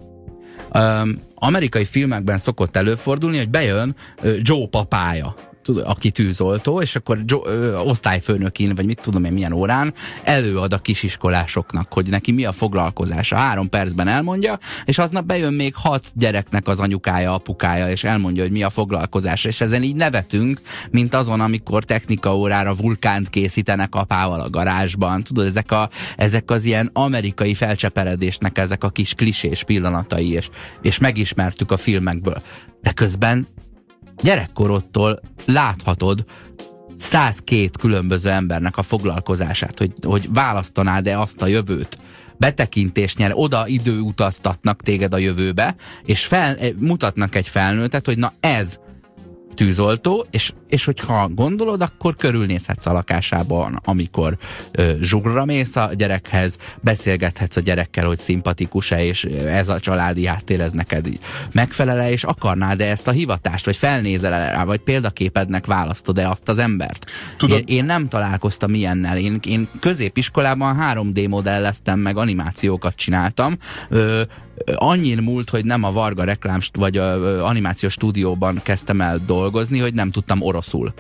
Amerikai filmekben szokott előfordulni, hogy bejön Joe papája, aki tűzoltó, és akkor osztályfőnökin, vagy mit tudom én milyen órán előad a kisiskolásoknak, hogy neki mi a foglalkozása. 3 percben elmondja, és aznap bejön még 6 gyereknek az anyukája, apukája, és elmondja, hogy mi a foglalkozása. És ezen így nevetünk, mint azon, amikor technika órára vulkánt készítenek apával a garázsban. Tudod, ezek az ilyen amerikai felcseperedésnek ezek a kis klisés pillanatai, és megismertük a filmekből. De közben gyerekkorodtól láthatod 102 különböző embernek a foglalkozását, hogy választanád-e azt a jövőt. Betekintést nyer, oda időutaztatnak téged a jövőbe, és mutatnak egy felnőttet, hogy na ez tűzoltó, és hogyha gondolod, akkor körülnézhetsz a lakásában, amikor zsugra mész a gyerekhez, beszélgethetsz a gyerekkel, hogy szimpatikus-e, és ez a családi háttér, ez neked megfelel-e, és akarnád-e ezt a hivatást, vagy felnézel rá, vagy példaképednek választod-e azt az embert? Én nem találkoztam ilyennel. Én középiskolában 3D modelleztem, meg animációkat csináltam, annyin múlt, hogy nem a Varga reklámst vagy animációs stúdióban kezdtem el dolgozni, hogy nem tudtam oroszul.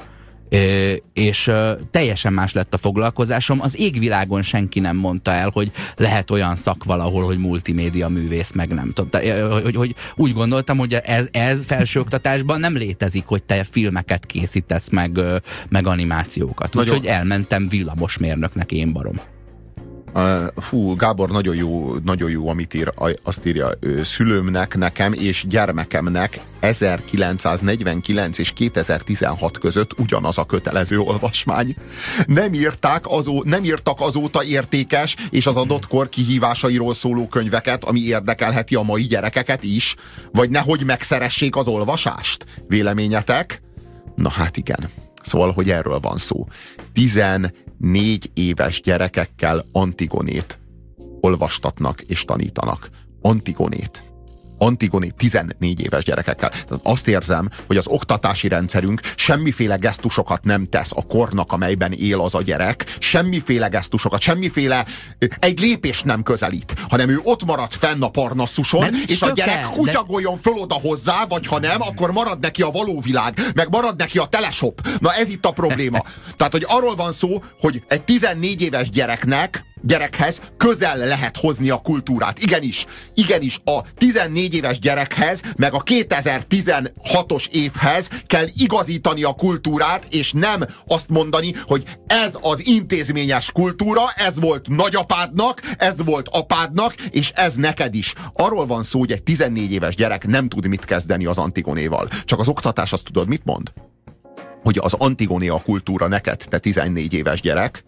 És teljesen más lett a foglalkozásom. Az égvilágon senki nem mondta el, hogy lehet olyan szak valahol, hogy multimédia művész, meg nem tudom. Hogy úgy gondoltam, hogy ez felsőoktatásban nem létezik, hogy te filmeket készítesz, meg animációkat. Úgyhogy elmentem villamosmérnöknek, én barom. Gábor nagyon jó, amit ír. Azt írja, szülőmnek, nekem és gyermekemnek 1949 és 2016 között ugyanaz a kötelező olvasmány. Nem írtak azóta értékes és az adott kor kihívásairól szóló könyveket, ami érdekelheti a mai gyerekeket is, vagy nehogy megszeressék az olvasást. Véleményetek? Na hát igen. Szóval, hogy erről van szó. 14 éves gyerekekkel Antigonét olvastatnak és tanítanak. Antigonét 14 éves gyerekekkel. Tehát azt érzem, hogy az oktatási rendszerünk semmiféle gesztusokat nem tesz a kornak, amelyben él az a gyerek, semmiféle gesztusokat, egy lépést nem közelít, hanem ő ott marad fenn a Parnassuson, és a gyerek kutyagoljon föl oda hozzá, vagy ha nem, akkor marad neki a való világ, meg marad neki a teleshop. Na ez itt a probléma. Tehát, hogy arról van szó, hogy egy 14 éves gyerekhez közel lehet hozni a kultúrát. Igenis, a 14 éves gyerekhez, meg a 2016-os évhez kell igazítani a kultúrát, és nem azt mondani, hogy ez az intézményes kultúra, ez volt nagyapádnak, ez volt apádnak, és ez neked is. Arról van szó, hogy egy 14 éves gyerek nem tud mit kezdeni az Antigonéval. Csak az oktatás azt tudod, mit mond? Hogy az Antigoné a kultúra neked, te 14 éves gyerek,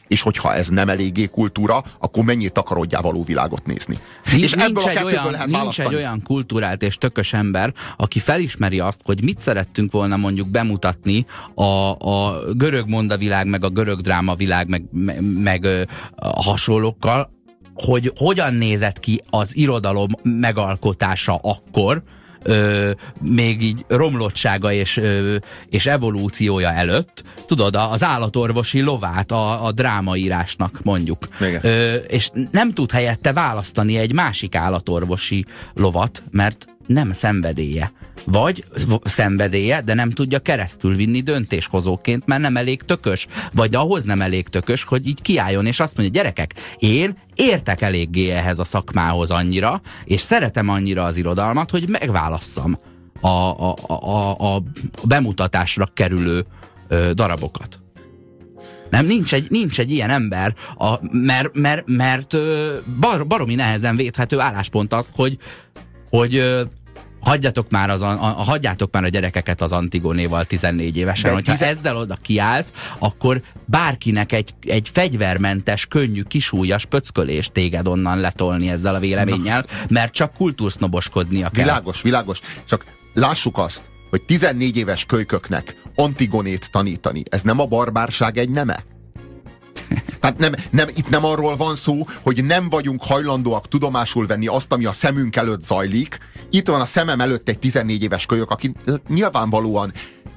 És hogyha ez nem eléggé kultúra, akkor mennyit takarodjál való világot nézni. És ebből a kettőből lehet választani. Nincs egy olyan kultúrált és tökös ember, aki felismeri azt, hogy mit szerettünk volna mondjuk bemutatni a görög mondavilág, meg a görög drámavilág, meg a hasonlókkal, hogy hogyan nézett ki az irodalom megalkotása akkor, még így romlottsága és evolúciója előtt, tudod, az állatorvosi lovát a drámaírásnak mondjuk. És nem tud helyette választani egy másik állatorvosi lovat, mert nem szenvedélye. Vagy szenvedélye, de nem tudja keresztül vinni döntéshozóként, mert nem elég tökös. Vagy ahhoz nem elég tökös, hogy így kiálljon, és azt mondja, gyerekek, én értek eléggé ehhez a szakmához annyira, és szeretem annyira az irodalmat, hogy megválasszam a bemutatásra kerülő darabokat. Nem, nincs egy ilyen ember, mert baromi nehezen védhető álláspont az, hogy hagyjátok már a gyerekeket az Antigonéval 14 évesen. Hogyha ezzel oda kiállsz, akkor bárkinek egy fegyvermentes, könnyű, kisúlyas pöckölés téged onnan letolni ezzel a véleménnyel, mert csak kultúrsznoboskodnia kell. Világos. Csak lássuk azt, hogy 14 éves kölyköknek Antigonét tanítani, ez nem a barbárság egy neme? Tehát itt nem arról van szó, hogy nem vagyunk hajlandóak tudomásul venni azt, ami a szemünk előtt zajlik. Itt van a szemem előtt egy 14 éves kölyök, aki nyilvánvalóan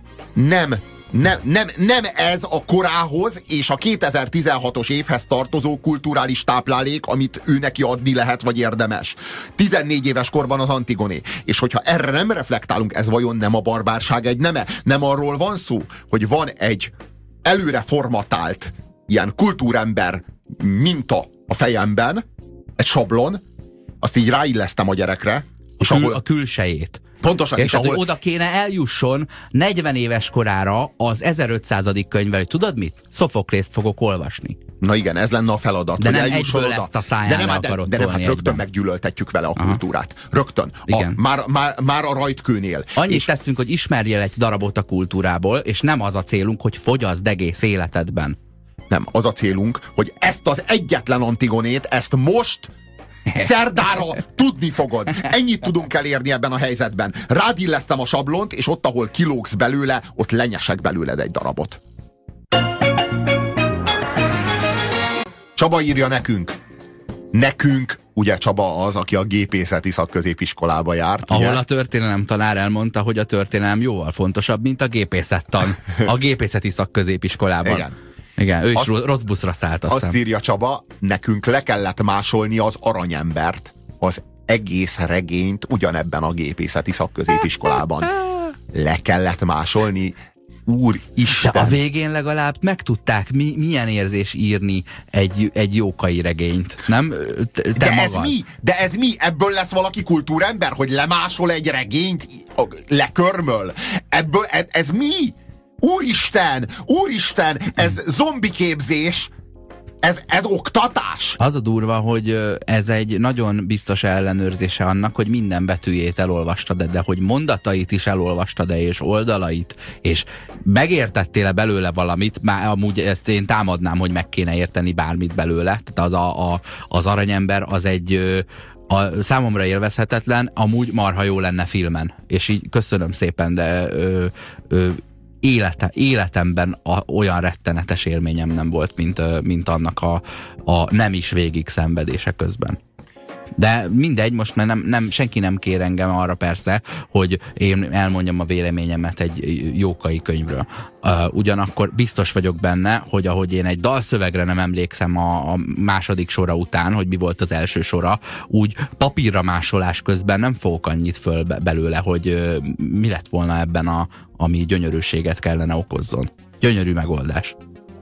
nem ez a korához és a 2016-os évhez tartozó kulturális táplálék, amit ő neki adni lehet, vagy érdemes. 14 éves korban az Antigoné. És hogyha erre nem reflektálunk, ez vajon nem a barbárság egy neme? Nem arról van szó, hogy van egy előre formatált ilyen kultúrember minta a fejemben, egy sablon, azt így ráillesztem a gyerekre. A külsejét. Pontosan. És ahol oda kéne eljusson 40 éves korára az 1500. könyvvel, hogy tudod mit? Szofoklészt fogok olvasni. Na igen, ez lenne a feladat. De nem egyből oda. Ezt a szájára akarod de nem, tolni rögtön meggyűlöltetjük vele a kultúrát. Rögtön. Már a rajtkőnél. Annyit teszünk, hogy ismerjél egy darabot a kultúrából, és nem az a célunk, hogy fogyaszd egész életedben. Nem, az a célunk, hogy ezt az egyetlen Antigonét, ezt most szerdára tudni fogod. Ennyit tudunk elérni ebben a helyzetben. Rád illesztem a sablont, és ott, ahol kilógsz belőle, ott lenyesek belőled egy darabot. Csaba írja nekünk, ugye Csaba az, aki a gépészeti szakközépiskolába járt. Ahol ugye? a történelem tanár elmondta, hogy a történelem jóval fontosabb, mint a gépészettan. A gépészeti szakközépiskolában. Igen, ő is rossz buszra szállt. Azt írja Csaba, nekünk le kellett másolni az Aranyembert, az egész regényt ugyanebben a gépészeti szakközépiskolában. Le kellett másolni. Úristen! De a végén legalább megtudták, milyen érzés írni egy jókai regényt, nem? De ez mi? Ebből lesz valaki kultúrember, hogy lemásol egy regényt, lekörmöl? Ebből, ez mi? Úristen, ez zombiképzés, ez oktatás. Az a durva, hogy ez egy nagyon biztos ellenőrzése annak, hogy minden betűjét elolvastad, de hogy mondatait is elolvastad, és oldalait, és megértettél-e belőle valamit, már amúgy ezt én támadnám, hogy meg kéne érteni bármit belőle. Tehát az Aranyember az egy számomra élvezhetetlen, amúgy marha jó lenne filmen. És így köszönöm szépen, de életemben olyan rettenetes élményem nem volt, mint annak a nem is végig szenvedése közben. De mindegy, most már senki nem kér engem arra persze, hogy én elmondjam a véleményemet egy jókai könyvről. Ugyanakkor biztos vagyok benne, hogy ahogy én egy dalszövegre nem emlékszem a második sora után, hogy mi volt az első sora, úgy papírra másolás közben nem fogok annyit föl belőle, hogy mi lett volna ebben ami gyönyörűséget kellene okozzon. Gyönyörű megoldás.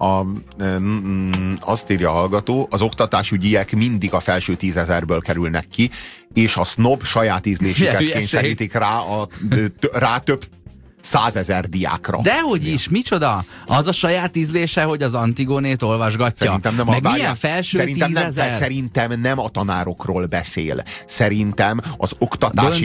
Azt írja a hallgató, az oktatásügyiek mindig a felső 10 000-ből kerülnek ki, és a snob saját ízlésüket kényszerítik rá több 100 000 diákra. Dehogy is, micsoda? Az a saját ízlése, hogy az Antigonét olvasgatja. Szerintem nem meg milyen felső szerintem 10 000? Szerintem nem a tanárokról beszél. Szerintem az oktatási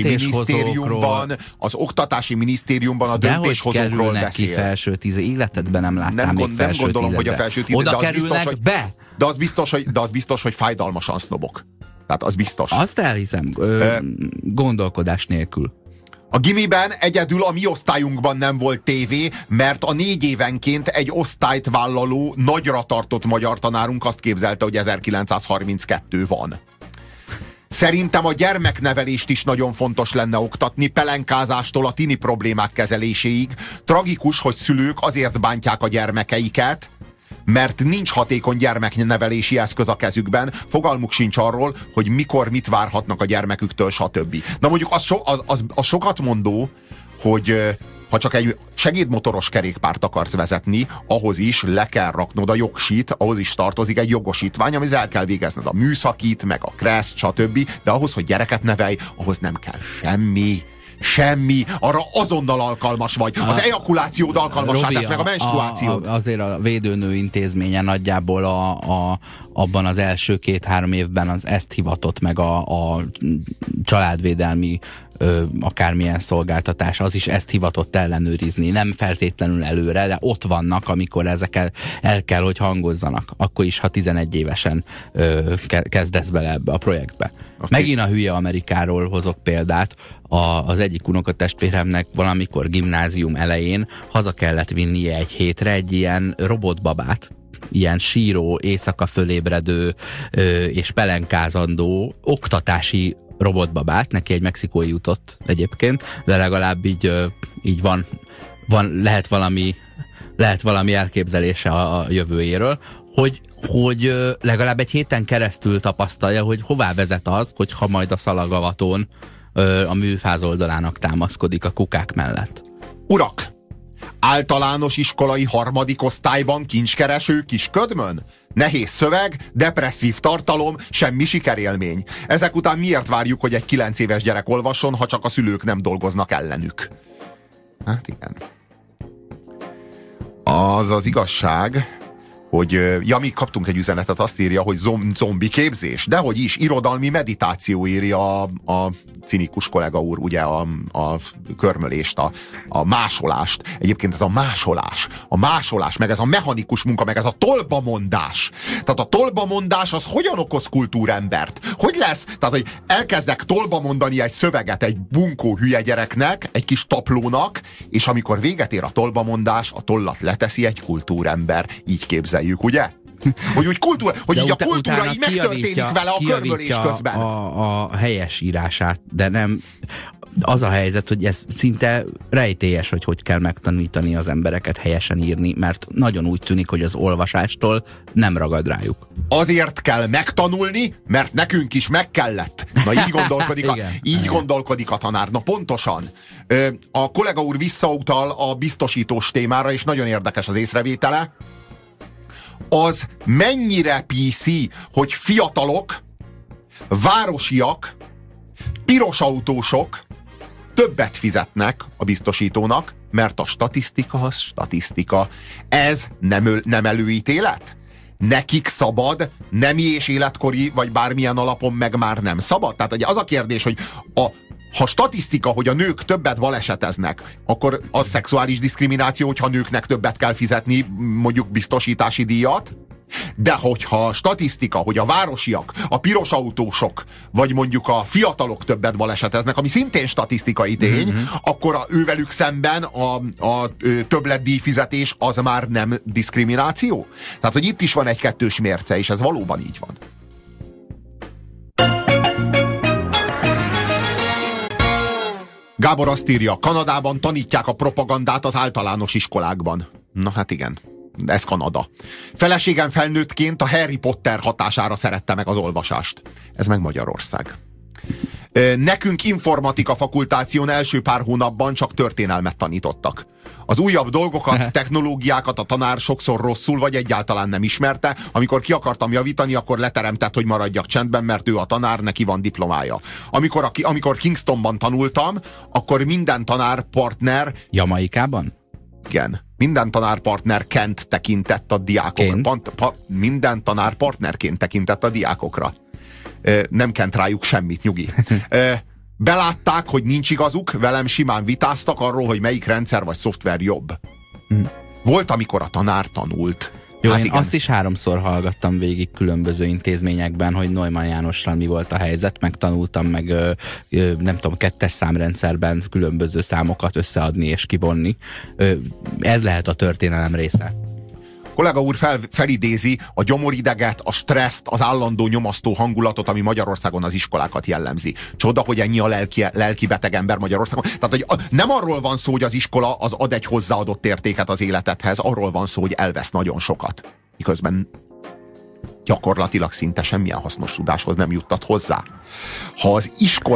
minisztériumban a döntéshozókról beszél. Ki felső 10 életedben nem láttál még felső 10 Nem gondolom, hogy a felső 10, oda kerülnek be. De az biztos, hogy fájdalmasan sznobok. Tehát az biztos. Azt elhiszem, gondolkodás nélkül. A gimiben egyedül a mi osztályunkban nem volt tévé, mert a 4 évenként egy osztályt vállaló, nagyra tartott magyar tanárunk azt képzelte, hogy 1932 van. Szerintem a gyermeknevelést is nagyon fontos lenne oktatni, pelenkázástól a tini problémák kezeléséig. Tragikus, hogy szülők azért bántják a gyermekeiket, mert nincs hatékony gyermeknevelési eszköz a kezükben, fogalmuk sincs arról, hogy mikor mit várhatnak a gyermeküktől, stb. Na mondjuk az sokat mondó, hogy ha csak egy segédmotoros kerékpárt akarsz vezetni, ahhoz is le kell raknod a jogsit, ahhoz is tartozik egy jogosítvány, amihez el kell végezned a műszakit, meg a kreszt, stb. De ahhoz, hogy gyereket nevelj, ahhoz nem kell semmi, arra azonnal alkalmas vagy. Az ejakulációd alkalmassá tesz, meg a menstruációd. Azért a védőnő intézménye nagyjából abban az első 2-3 évben az ezt hivatott, meg a családvédelmi akármilyen szolgáltatás, az is ezt hivatott ellenőrizni. Nem feltétlenül előre, de ott vannak, amikor ezek el kell, hogy hangozzanak. Akkor is, ha 11 évesen kezdesz bele ebbe a projektbe. Megint a hülye Amerikáról hozok példát. Az egyik unokatestvéremnek valamikor gimnázium elején haza kellett vinnie egy hétre egy ilyen robotbabát, ilyen síró, éjszaka fölébredő és pelenkázandó oktatási robotbabát, neki egy mexikói jutott egyébként, de legalább így van lehet valami elképzelése a jövőjéről, hogy legalább egy héten keresztül tapasztalja, hogy hová vezet az, hogyha majd a szalagavaton a műfáz oldalának támaszkodik a kukák mellett. Urak! Általános iskolai 3. osztályban kincskereső kisködmön? Nehéz szöveg, depresszív tartalom, semmi sikerélmény. Ezek után miért várjuk, hogy egy 9 éves gyerek olvasson, ha csak a szülők nem dolgoznak ellenük? Hát igen. Az igazság, hogy mi kaptunk egy üzenetet, azt írja, hogy zombi képzés. Dehogy is, irodalmi meditáció, írja a cinikus kollega úr, ugye a körmölést, a másolást. Egyébként ez a másolás, meg ez a mechanikus munka, meg ez a tolbamondás. Tehát a tolbamondás az hogyan okoz kultúrembert? Hogy lesz? Tehát, hogy elkezdek tolbamondani egy szöveget egy bunkó hülye gyereknek, egy kis taplónak, és amikor véget ér a tolbamondás, a tollat leteszi egy kultúrember. Így képzeljük, ugye? Hogy úgy hogy így a kultúra így megtörténik vele a körmölés közben. A helyes írását, de nem az a helyzet, hogy ez szinte rejtélyes, hogy kell megtanítani az embereket helyesen írni, mert nagyon úgy tűnik, hogy az olvasástól nem ragad rájuk. Azért kell megtanulni, mert nekünk is meg kellett. Na így gondolkodik a tanár. Na pontosan. A kollega úr visszautal a biztosítós témára, és nagyon érdekes az észrevétele. Az mennyire PC, hogy fiatalok, városiak, pirosautósok többet fizetnek a biztosítónak, mert a statisztika az statisztika. Ez nem előítélet? Nekik szabad, nemi és életkori, vagy bármilyen alapon meg már nem szabad? Tehát ugye az a kérdés, hogy ha statisztika, hogy a nők többet baleseteznek, akkor az szexuális diszkrimináció, hogyha a nőknek többet kell fizetni mondjuk biztosítási díjat, de hogyha statisztika, hogy a városiak, a pirosautósok, vagy mondjuk a fiatalok többet baleseteznek, ami szintén statisztikai tény, akkor ővelük szemben a többletdíj fizetés az már nem diszkrimináció? Tehát, hogy itt is van egy kettős mérce, és ez valóban így van. Gábor azt írja, Kanadában tanítják a propagandát az általános iskolákban. Na hát igen, ez Kanada. Feleségem felnőttként a Harry Potter hatására szerette meg az olvasást. Ez meg Magyarország. Nekünk informatika fakultáción első pár hónapban csak történelmet tanítottak. Az újabb dolgokat, technológiákat a tanár sokszor rosszul vagy egyáltalán nem ismerte. Amikor ki akartam javítani, akkor leteremtett, hogy maradjak csendben, mert ő a tanár, neki van diplomája. Amikor Kingstonban tanultam, akkor minden tanárpartner... Jamaikában? Igen. Minden tanárpartnerként tekintett a diákokra. Minden tanárpartnerként tekintett a diákokra. Nem kent rájuk semmit, nyugi. Belátták, hogy nincs igazuk, velem simán vitáztak arról, hogy melyik rendszer vagy szoftver jobb. Volt, amikor a tanár tanult. Jó, hát én igen. Azt is 3-szor hallgattam végig különböző intézményekben, hogy Neumann Jánossal mi volt a helyzet, megtanultam meg nem tudom, 2-es számrendszerben különböző számokat összeadni és kivonni. Ez lehet a történelem része. Kollega úr felidézi a gyomorideget, a stresszt, az állandó nyomasztó hangulatot, ami Magyarországon az iskolákat jellemzi. Csoda, hogy ennyi a lelki beteg ember Magyarországon. Tehát, hogy nem arról van szó, hogy az iskola az ad egy hozzáadott értéket az életedhez, arról van szó, hogy elvesz nagyon sokat. Miközben gyakorlatilag szinte semmilyen hasznos tudáshoz nem juttat hozzá. Ha az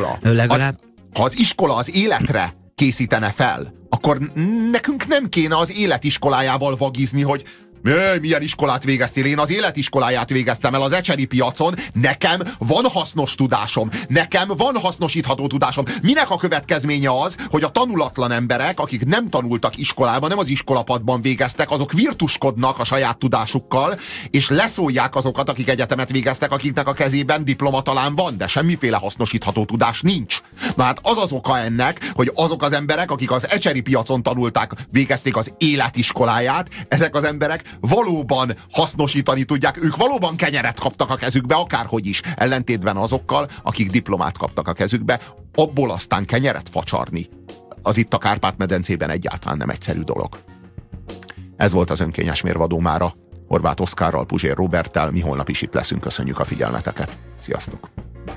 iskola az életre készítene fel, akkor nekünk nem kéne az életiskolájával vagizni, hogy milyen iskolát végeztél? Én az életiskoláját végeztem el az ecseri piacon, nekem van hasznos tudásom, nekem van hasznosítható tudásom. Minek a következménye az, hogy a tanulatlan emberek, akik nem tanultak iskolában, nem az iskolapadban végeztek, azok virtuskodnak a saját tudásukkal, és leszólják azokat, akik egyetemet végeztek, akiknek a kezében diploma talán van, de semmiféle hasznosítható tudás nincs. Na hát az az oka ennek, hogy azok az emberek, akik az ecseri piacon tanulták, végezték az életiskoláját, ezek az emberek valóban hasznosítani tudják, ők valóban kenyeret kaptak a kezükbe, akárhogy is, ellentétben azokkal, akik diplomát kaptak a kezükbe, abból aztán kenyeret facsarni. Az itt a Kárpát-medencében egyáltalán nem egyszerű dolog. Ez volt az önkényes mérvadó mára. Horváth Oszkárral, Puzsér Róberttel, mi holnap is itt leszünk, köszönjük a figyelmeteket. Sziasztok!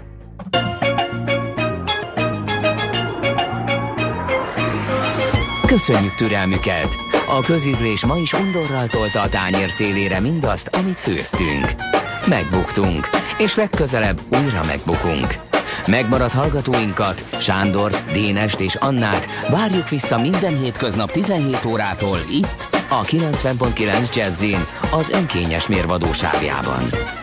Köszönjük türelmüket! A közízlés ma is undorral tolta a tányér szélére mindazt, amit főztünk. Megbuktunk, és legközelebb újra megbukunk. Megmaradt hallgatóinkat, Sándort, Dénest és Annát várjuk vissza minden hétköznap 17 órától itt, a 90.9 Jazzin, az önkényes mérvadóságában.